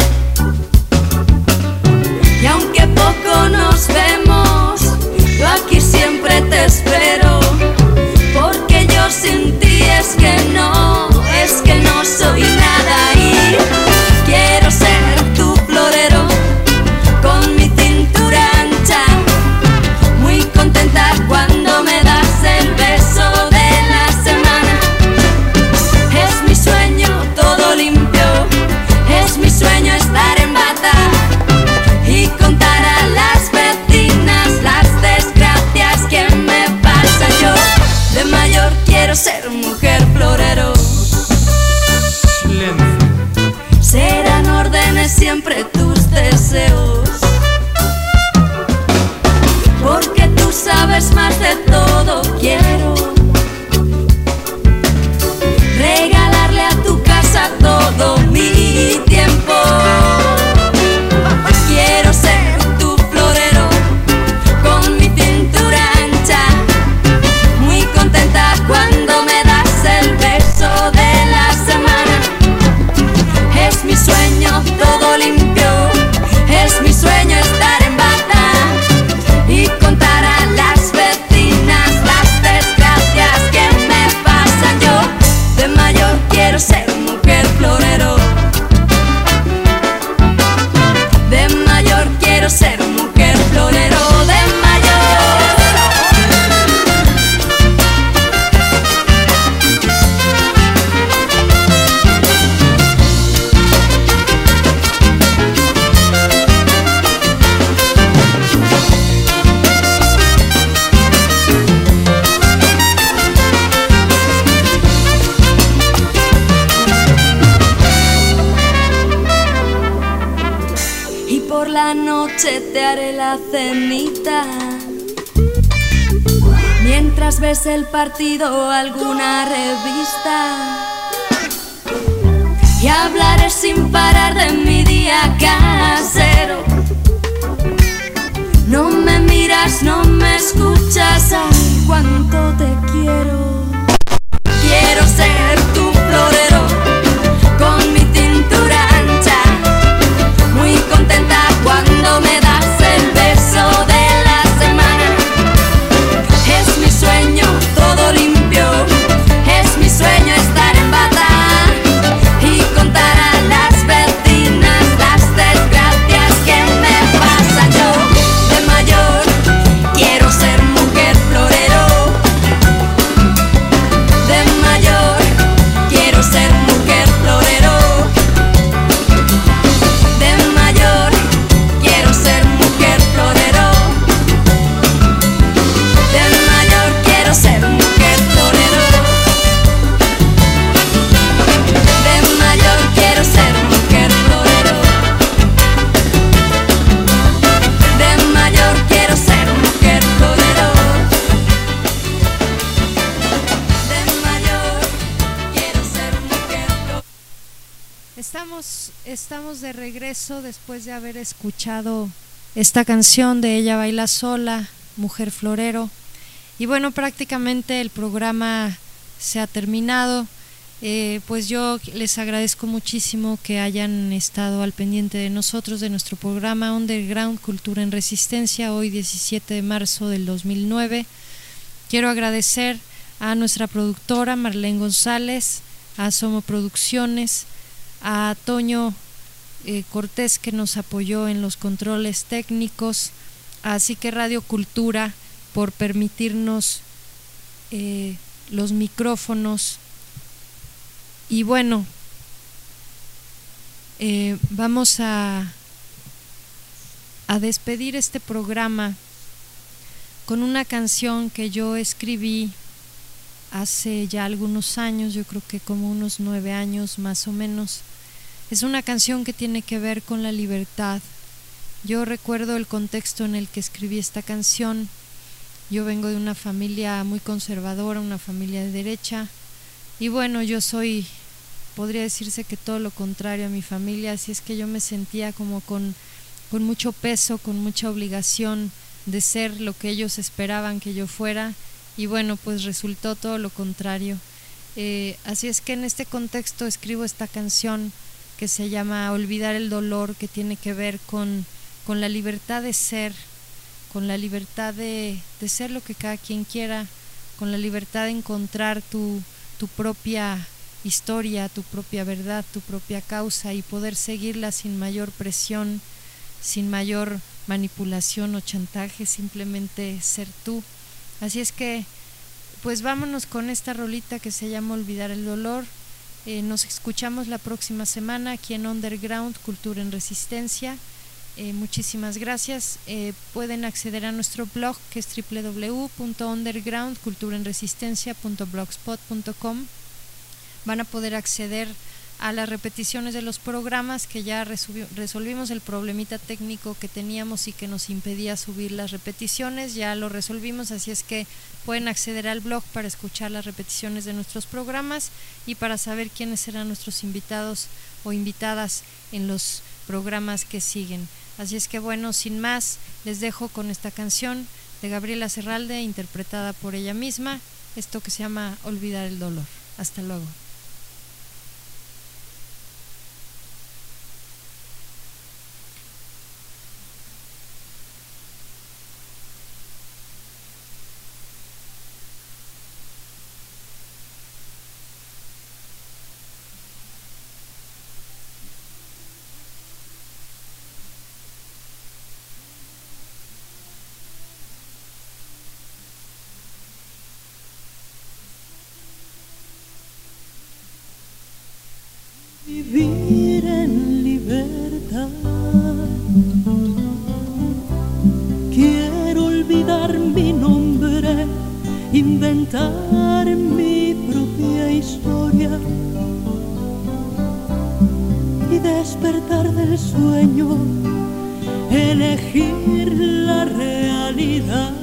Y aunque poco nos vemos, yo aquí siempre te espero, porque yo sin ti es que no soy nada. Y quiero ser tu florero, con mi cintura ancha, muy contenta cuando me das el beso de la semana. Es mi sueño todo limpio, es mi sueño estar en bata y contar a las vecinas las desgracias que me pasan. Yo de mayor quiero ser mujer florero. Serán órdenes siempre tus deseos, porque tú sabes más de todo. Quiero regalarle a tu casa todo mi tiempo. Quiero ser tu florero, con mi cintura ancha, muy contenta cuando me das el beso de la semana. Es mi sueño todo limpio, es mi sueño estar en bata y contar a las vecinas las desgracias que me pasan. Yo de mayor quiero ser mujer florero, de mayor quiero ser mujer florero, de mayor. Y por la noche te haré la cenita, mientras ves el partido o alguna revista, y hablaré sin parar de mi día casero. No me miras, no me escuchas, ay, cuánto te quiero. Quiero ser tu florero, con mi cintura ancha, muy contenta cuando me das el beso de la semana. Es mi sueño todo limpio, es mi sueño estar en bata y contar a las vecinas las desgracias estamos de regreso después de haber escuchado esta canción de Ella Baila Sola, Mujer Florero. Y bueno, prácticamente el programa se ha terminado. Pues yo les agradezco muchísimo que hayan estado al pendiente de nosotros, de nuestro programa Underground Cultura en Resistencia, hoy 17 de marzo del 2009. Quiero agradecer a nuestra productora Marlene González, a Somo Producciones, a Toño Cortés, que nos apoyó en los controles técnicos, así que Radio Cultura por permitirnos los micrófonos. Y bueno, vamos a despedir este programa con una canción que yo escribí hace ya algunos años, yo creo que como unos 9 años más o menos. Es una canción que tiene que ver con la libertad. Yo recuerdo el contexto en el que escribí esta canción. Yo vengo de una familia muy conservadora, una familia de derecha, y bueno, yo soy, podría decirse que todo lo contrario a mi familia, así es que yo me sentía como con mucho peso, con mucha obligación de ser lo que ellos esperaban que yo fuera, y bueno, pues resultó todo lo contrario. Así es que en este contexto escribo esta canción que se llama Olvidar el Dolor, que tiene que ver con la libertad de ser, con la libertad de ser lo que cada quien quiera, con la libertad de encontrar tu propia historia, tu propia verdad, tu propia causa, y poder seguirla sin mayor presión, sin mayor manipulación o chantaje, simplemente ser tú. Así es que pues vámonos con esta rolita que se llama Olvidar el Dolor. Nos escuchamos la próxima semana aquí en Underground Cultura en Resistencia. Muchísimas gracias. Pueden acceder a nuestro blog, que es www.undergroundculturaenresistencia.blogspot.com. Van a poder acceder a las repeticiones de los programas, que ya resolvimos el problemita técnico que teníamos y que nos impedía subir las repeticiones, ya lo resolvimos, así es que pueden acceder al blog para escuchar las repeticiones de nuestros programas y para saber quiénes serán nuestros invitados o invitadas en los programas que siguen. Así es que bueno, sin más, les dejo con esta canción de Gabriela Serralde, interpretada por ella misma, esto que se llama Olvidar el Dolor. Hasta luego. Vivir en libertad, quiero olvidar mi nombre, inventar mi propia historia y despertar del sueño, elegir la realidad.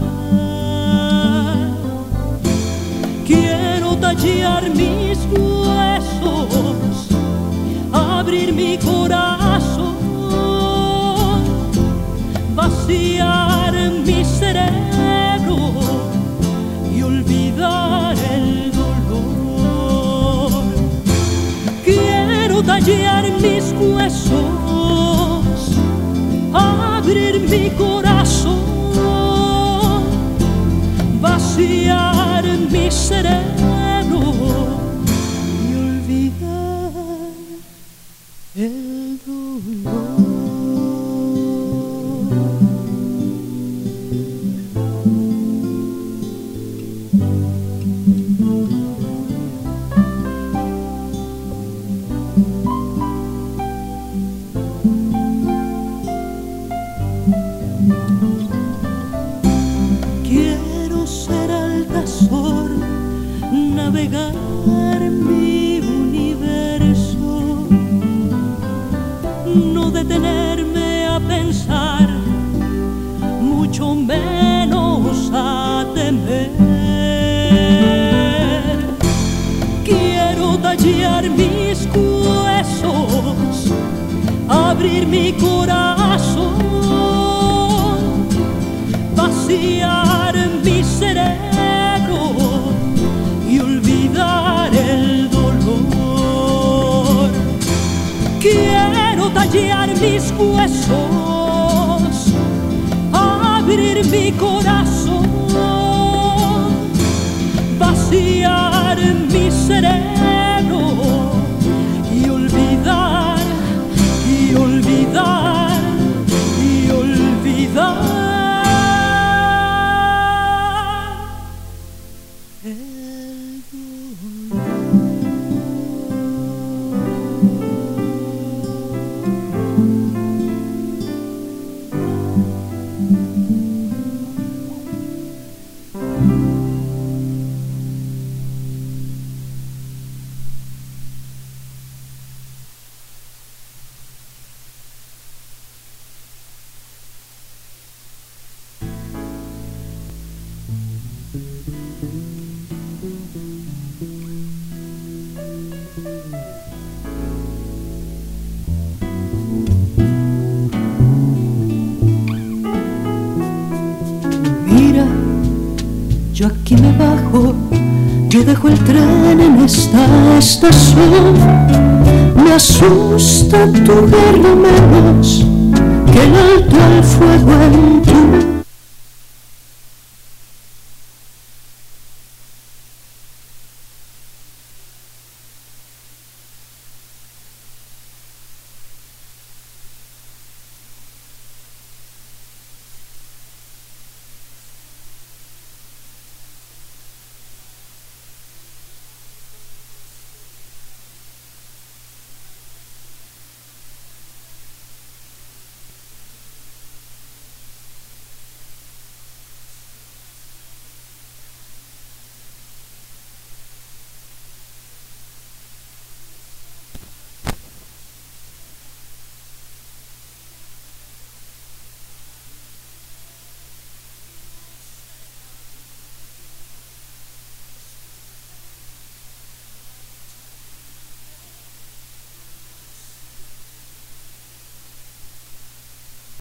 Quiero tallar mis huesos, abrir mi corazón, vaciar mi cerebro y olvidar el dolor. Quiero tallar mis huesos, abrir mi corazón, vaciar mi cerebro y olvidar el dolor. Quiero ser Altazor, navegar mi universo, no detenerme a pensar, mucho menos a temer. Quiero tallar mis huesos, abrir mi corazón, vaciar mi cerebro y olvidar el dolor. Quiero tallar mis huesos, abrir mi corazón, vaciar mi cerebro y olvidar, y olvidar, y olvidar. Yo aquí me bajo, yo dejo el tren en esta estación. Me asusta tu guerra menos que el alto al fuego en tu